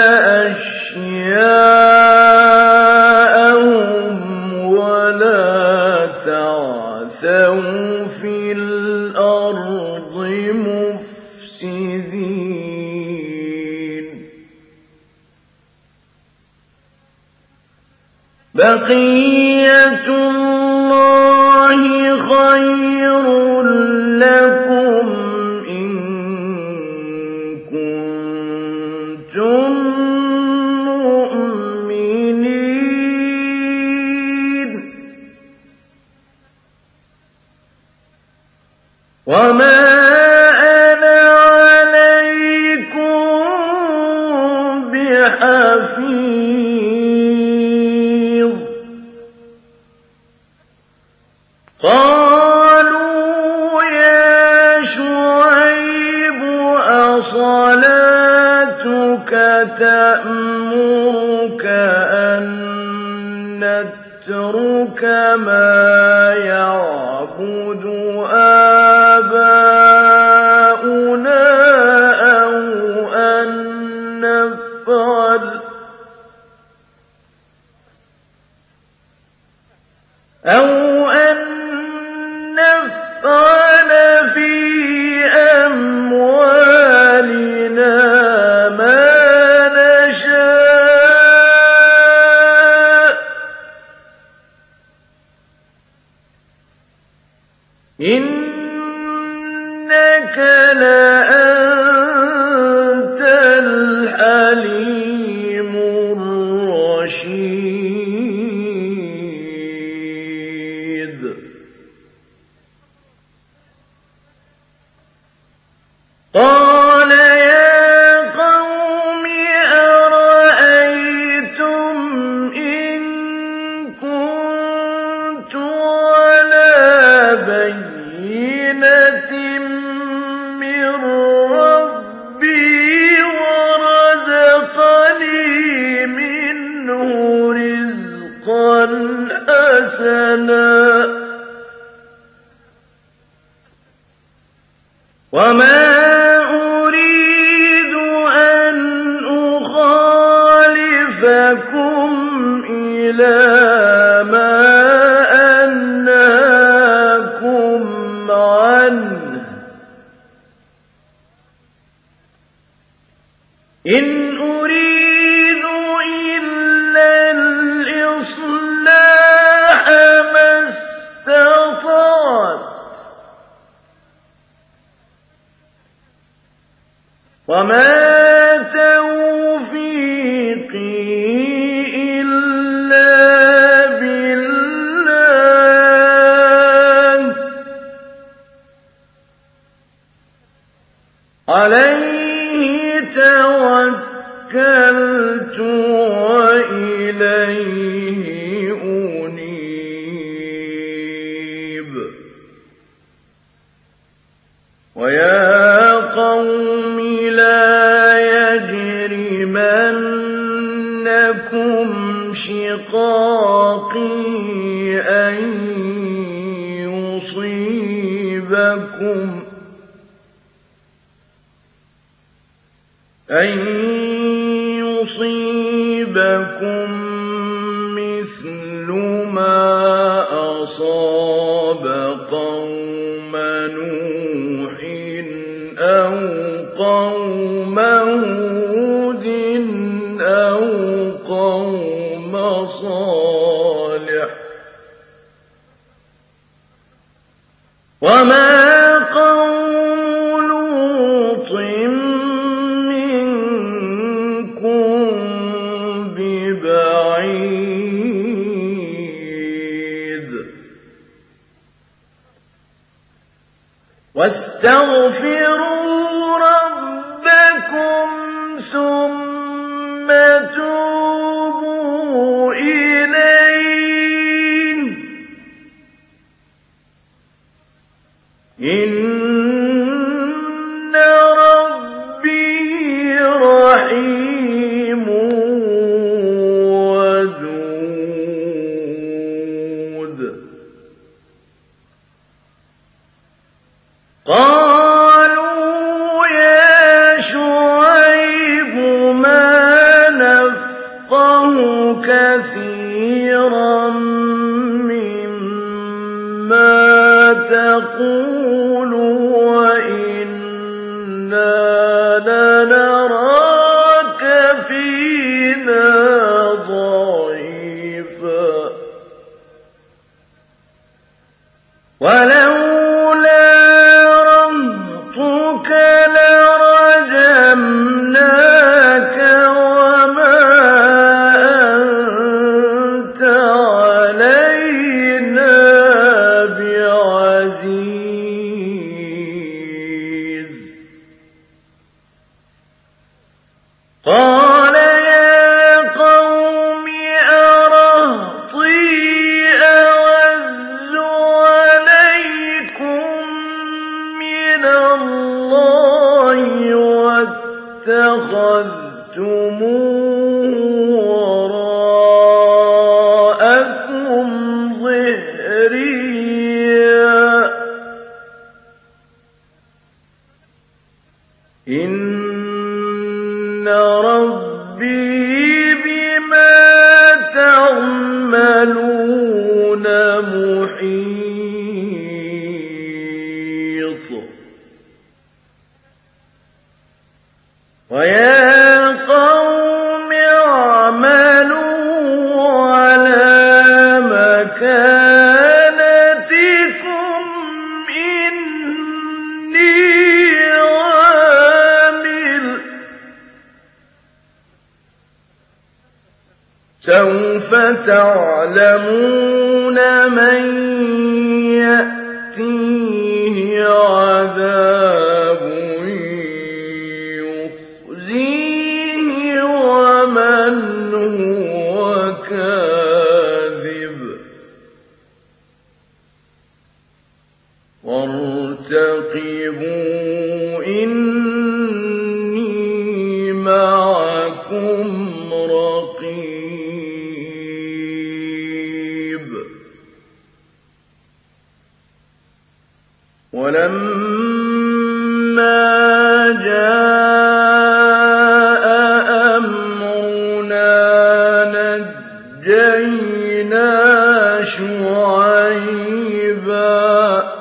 أشياءهم ولا تعثوا في الأرض مفسدين بقية الله خير لكم إن كنتم مؤمنين وما أنا عليكم بحفيظ قالوا يا شعيب أصلاتك تأمرك أن نترك ما يعبد آباؤنا أو أن نفعل أو أن نفعل في أموالنا ما نشاء إنك لأنت الحليم الرشيد. قال يا قوم أرأيتم إن كنت على بينة من ربي ورزقني منه رزقا حسنا وما أريد أن أخالفكم إلى ما أنهاكم عنه إن أريد إلا الإصلاح ما استطعت وما توفيقي إلا بالله عليه توكلت وإليه أنيب. ويا قوم لا يجرمنكم شقاقي أن يصيبكم أن يصيبكم مثل ما أصاب قوم نوح أو قوم هود أو قوم صالح وما قوم لوط منكم ببعيد. واستغفروا ربكم ثم توبوا إليه إن ربي رحيم ودود. قالوا يا شعيب ما نفقه كثيرا مما تقول وإنا لنراك فينا ضعيفا ولولا رهطك لرجمناك وما أنت علينا بعزيز. قال يا قوم أرهطي أعز عليكم من الله واتخذتموه وراءكم ظهريا إن ربي بما تعملون محيط ويا قوم اعملوا على مكانتكم إني عامل سوف تعلمون من يأتيه عذاب يخزيه ومن هو كاذب وارتقبوا إني معكم رقيب ولما جاء أمرنا نجينا شعيبا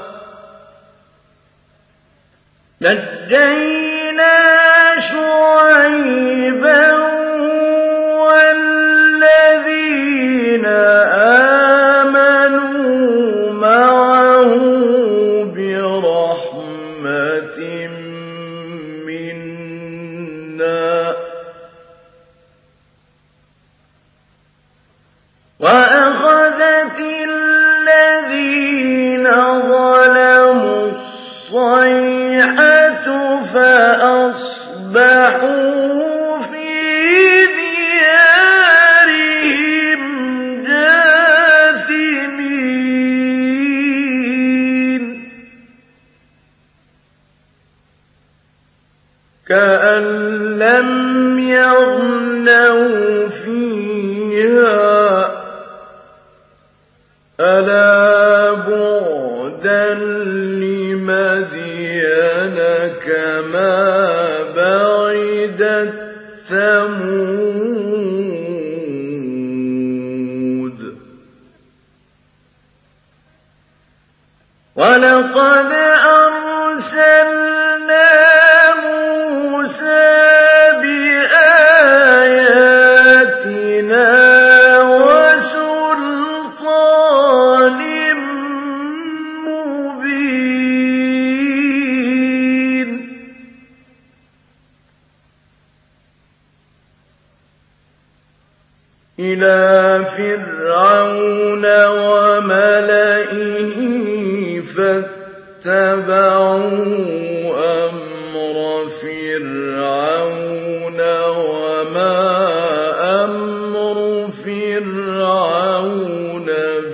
نجينا شعيبا والذين آمنوا معه برحمة منا وأخذت الذين ظلموا الصيحة فأصبحوا في ديارهم جاثمين كأن لم يغنوا فيها ألا بعدا لمدين كما بعدت ثمود ولقد أرسلنا موسى بآياتنا وسلطان مبين إلى فرعون وملئه فاتبعوا أمر فرعون وما أمر فرعون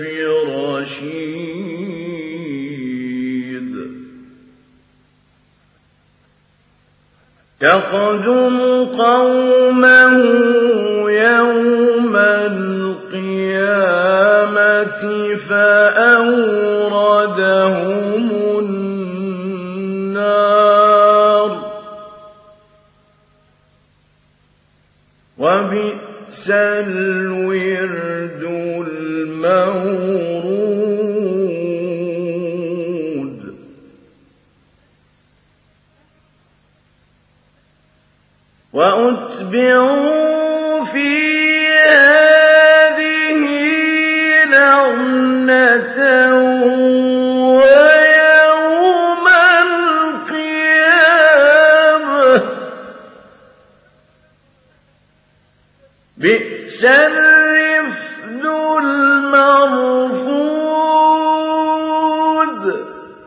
برشيد يقدم قومه يوم القيامة فأوردهم النار وبئس الورد المورود وأتبعوا في هذه لعنة ويوم القيامة بئس الرفد المرفود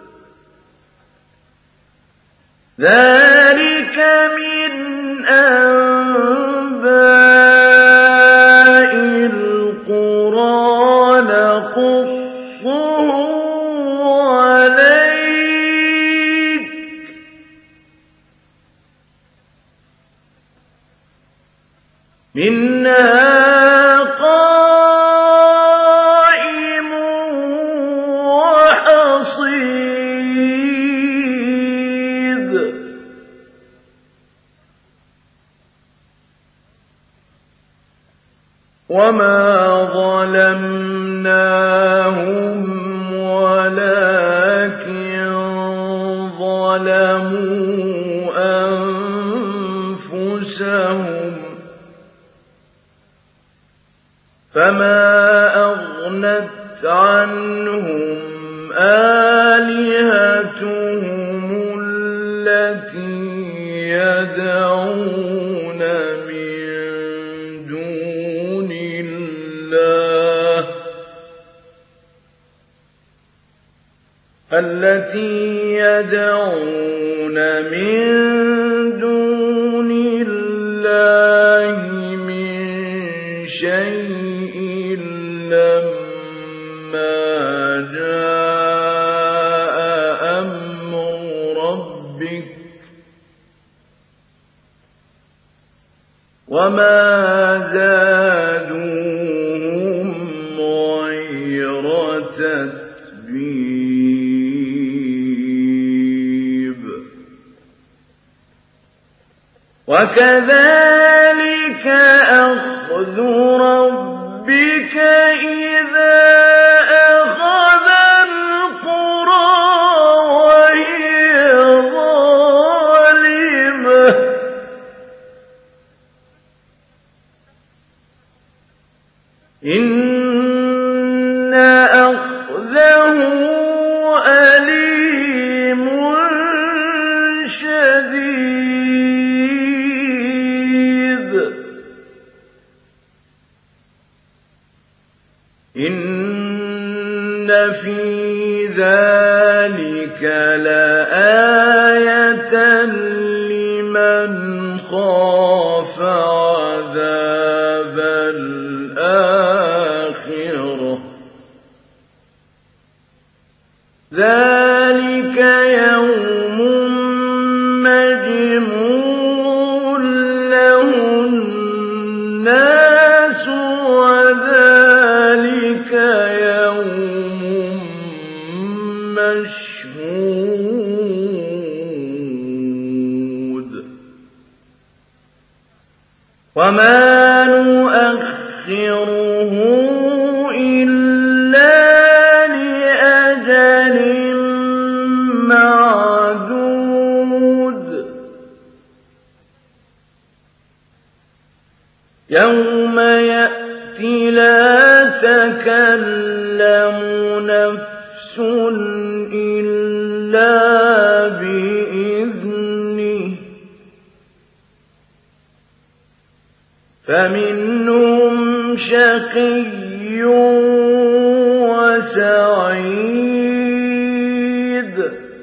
ذلك من أنباء القرى نقصه عليك منها قائم وحصيد وما ظلمناهم ولكن ظلموا أنفسهم فما أغنت عنهم آلهتهم التي يدعون من دون الله التي يدعون من دون الله من شيء لما جاء أمر ربك وما زادوهم غير تتبيب وكذلك أخذ ربك إذا أخذ القرى وهي ظالمة إن أخذه أليم شديد إن في ذلك لآية لمن خاف عذاب الآخرة ذلك يوم مجموع له الناس وذلك يوم مشهود وما نؤخره إلا لأجل معدود يوم يأتي لا تكلم نفس إلا بإذنه فمنهم شقي وسعيد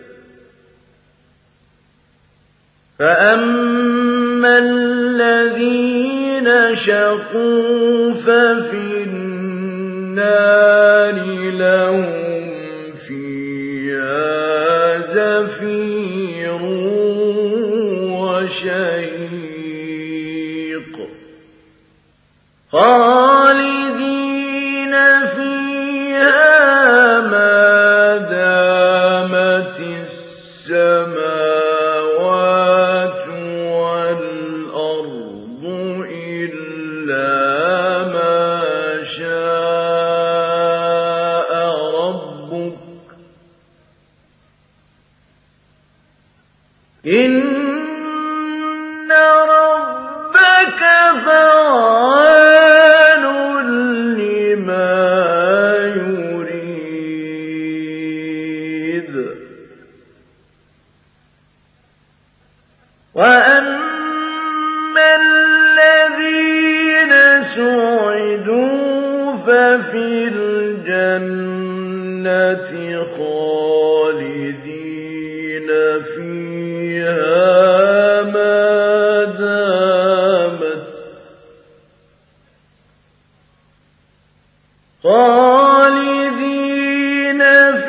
فأما الذين شقوا ففي النار لهم فيها زفير وشهيق خالدين فيها ما دامت السماوات والأرض إلا ما شاء ربك إن ربك فعال لما يريد وأما الذين سعدوا ففي الجنة خالدين فيها ما دامت خالدين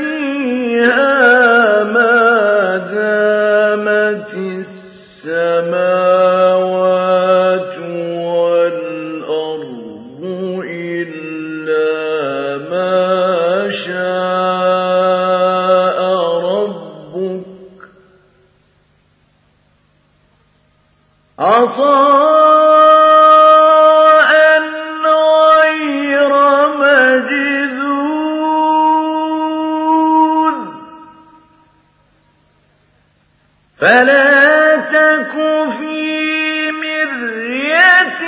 فيها ما دامت السماوات والأرض إلا ما شاء ربك عطاء غير فلا تك في مرية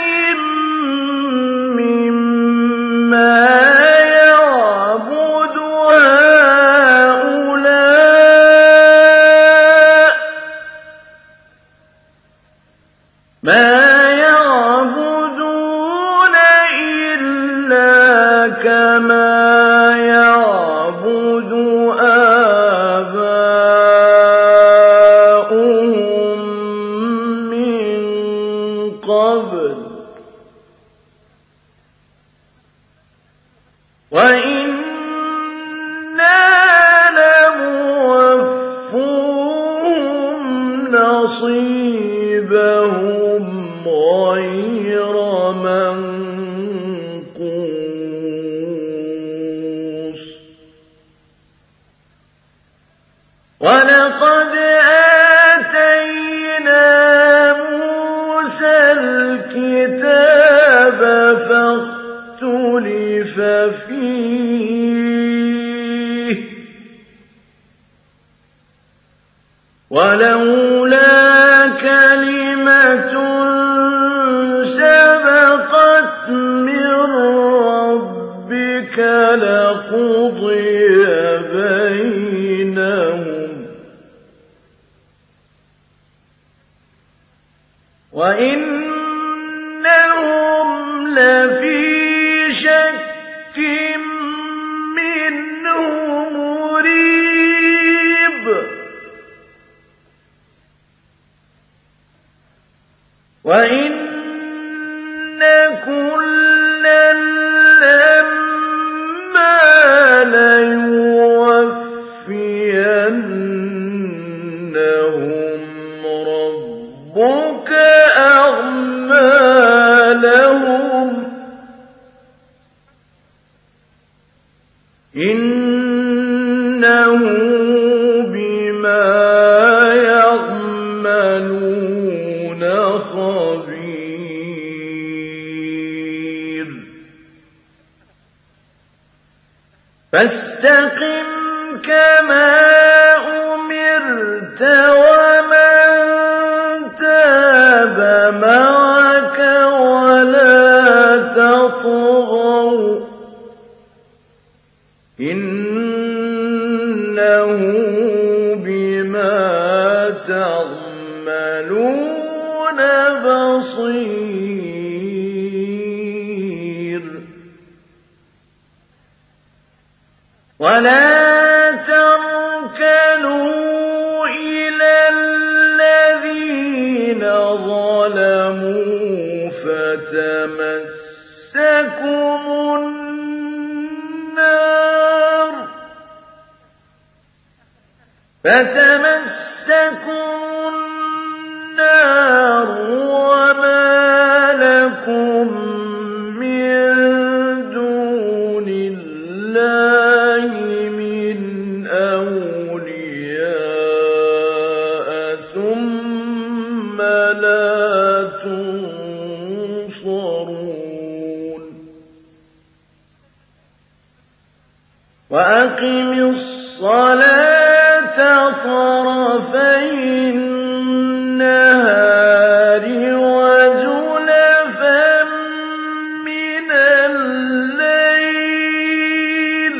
مما يعبد هؤلاء ما يعبدون إلا كما يعبد آباؤهم من قبل وإنا لموفوهم نصيبهم غير منقوص ولقد آتينا موسى الكتاب فاختلف فيه ولولا كلمة سبقت من ربك لقضي بينهم وإنهم لفي شك منه مريب وإن كلا لما ليوفينهم ربك أعمالهم إنه بما يعملون خبير فاستقم كما أمرت ومن تاب معك ولا تطغوا إنه بما تعملون بصير ولا تركنوا إلى الذين ظلموا فتمسكم النار فتمسكم النار وما لكم من دون الله من أولياء ثم لا تنصرون وأقم الصلاة طرفي النهار وزلفا من الليل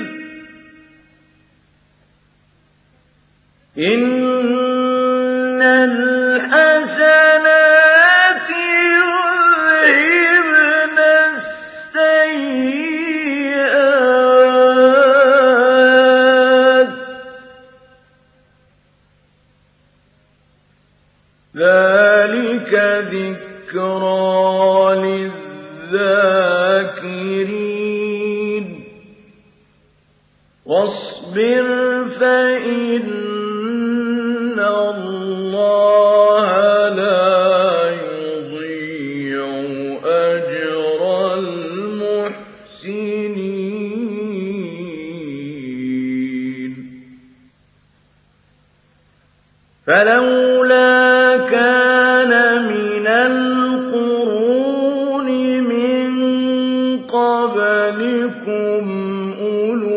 إن الحسنات يذهبن السيئات ذلك ذكرى للذاكرين واصبر فإن الله لا يضيع أجر المحسنين فلولا كان من القرون من قبلكم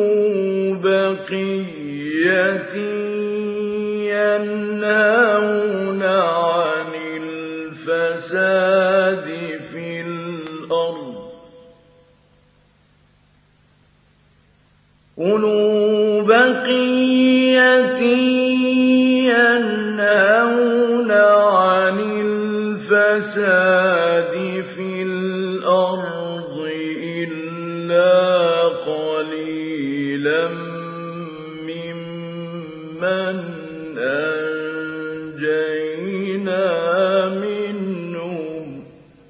أولو بقية ينهون أولو بقية ينهون عن الفساد في الأرض إلا قليلا ممن أنجينا منهم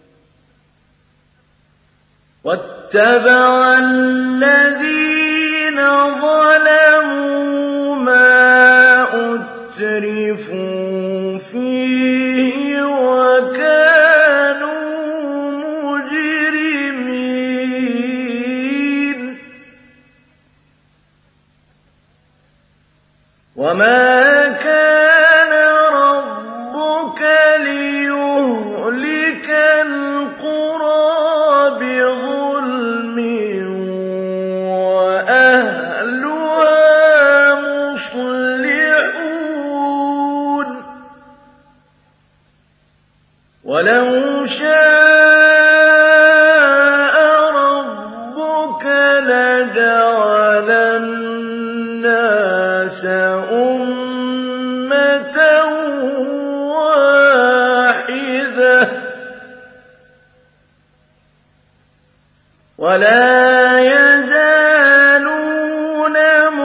واتبع الذين ظلموا ما أترفوا فيه وكانوا مجرمين وما كان ربك ليهلك القرى بظلم وأهلها مصلحون ولو شاء ربك لجعل الناس أمة واحدة ولا يزالون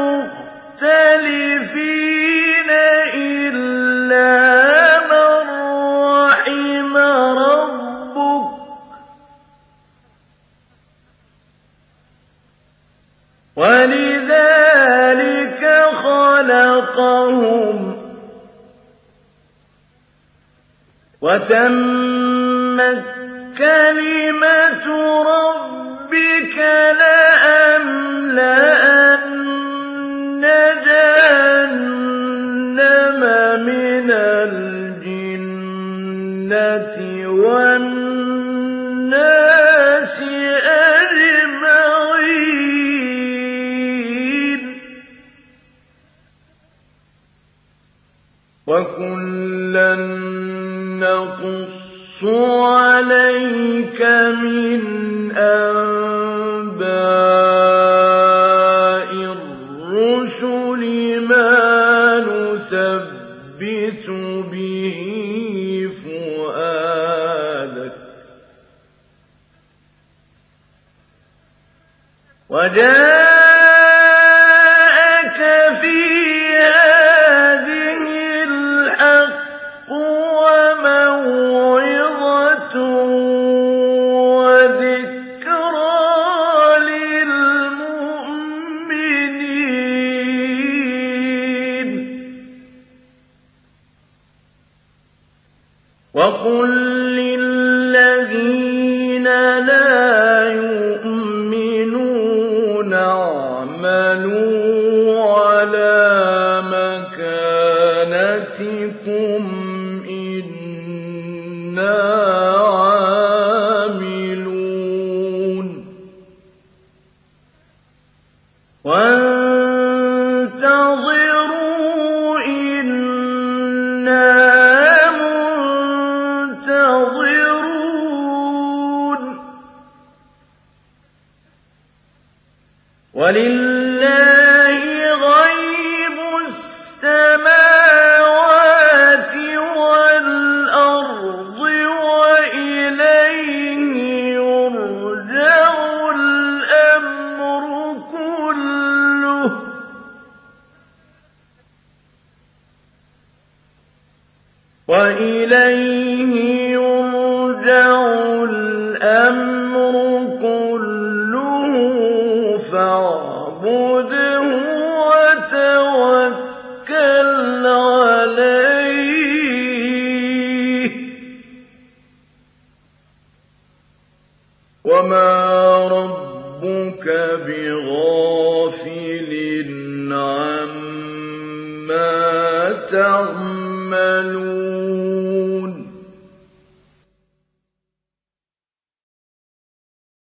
مختلفين إلا من رحم ربك ولذلك خلقهم وتمت كلمة ربك لأملأن جهنم من الجنة والناس أجمعين وكلا نقص عليك من أنباء الرسل ما نثبت به فؤادك وجاءك في هذه الحق وموعظة وقل للذين لا يؤمنون اعملوا على مكانتكم إنا عاملون وانتظروا إنا ولله غيب السماوات والأرض وإليه يرجع الأمر كله وإليه يرجع الأمر كله فاعبده وتوكل عليه وما ربك بغافل عما تعملون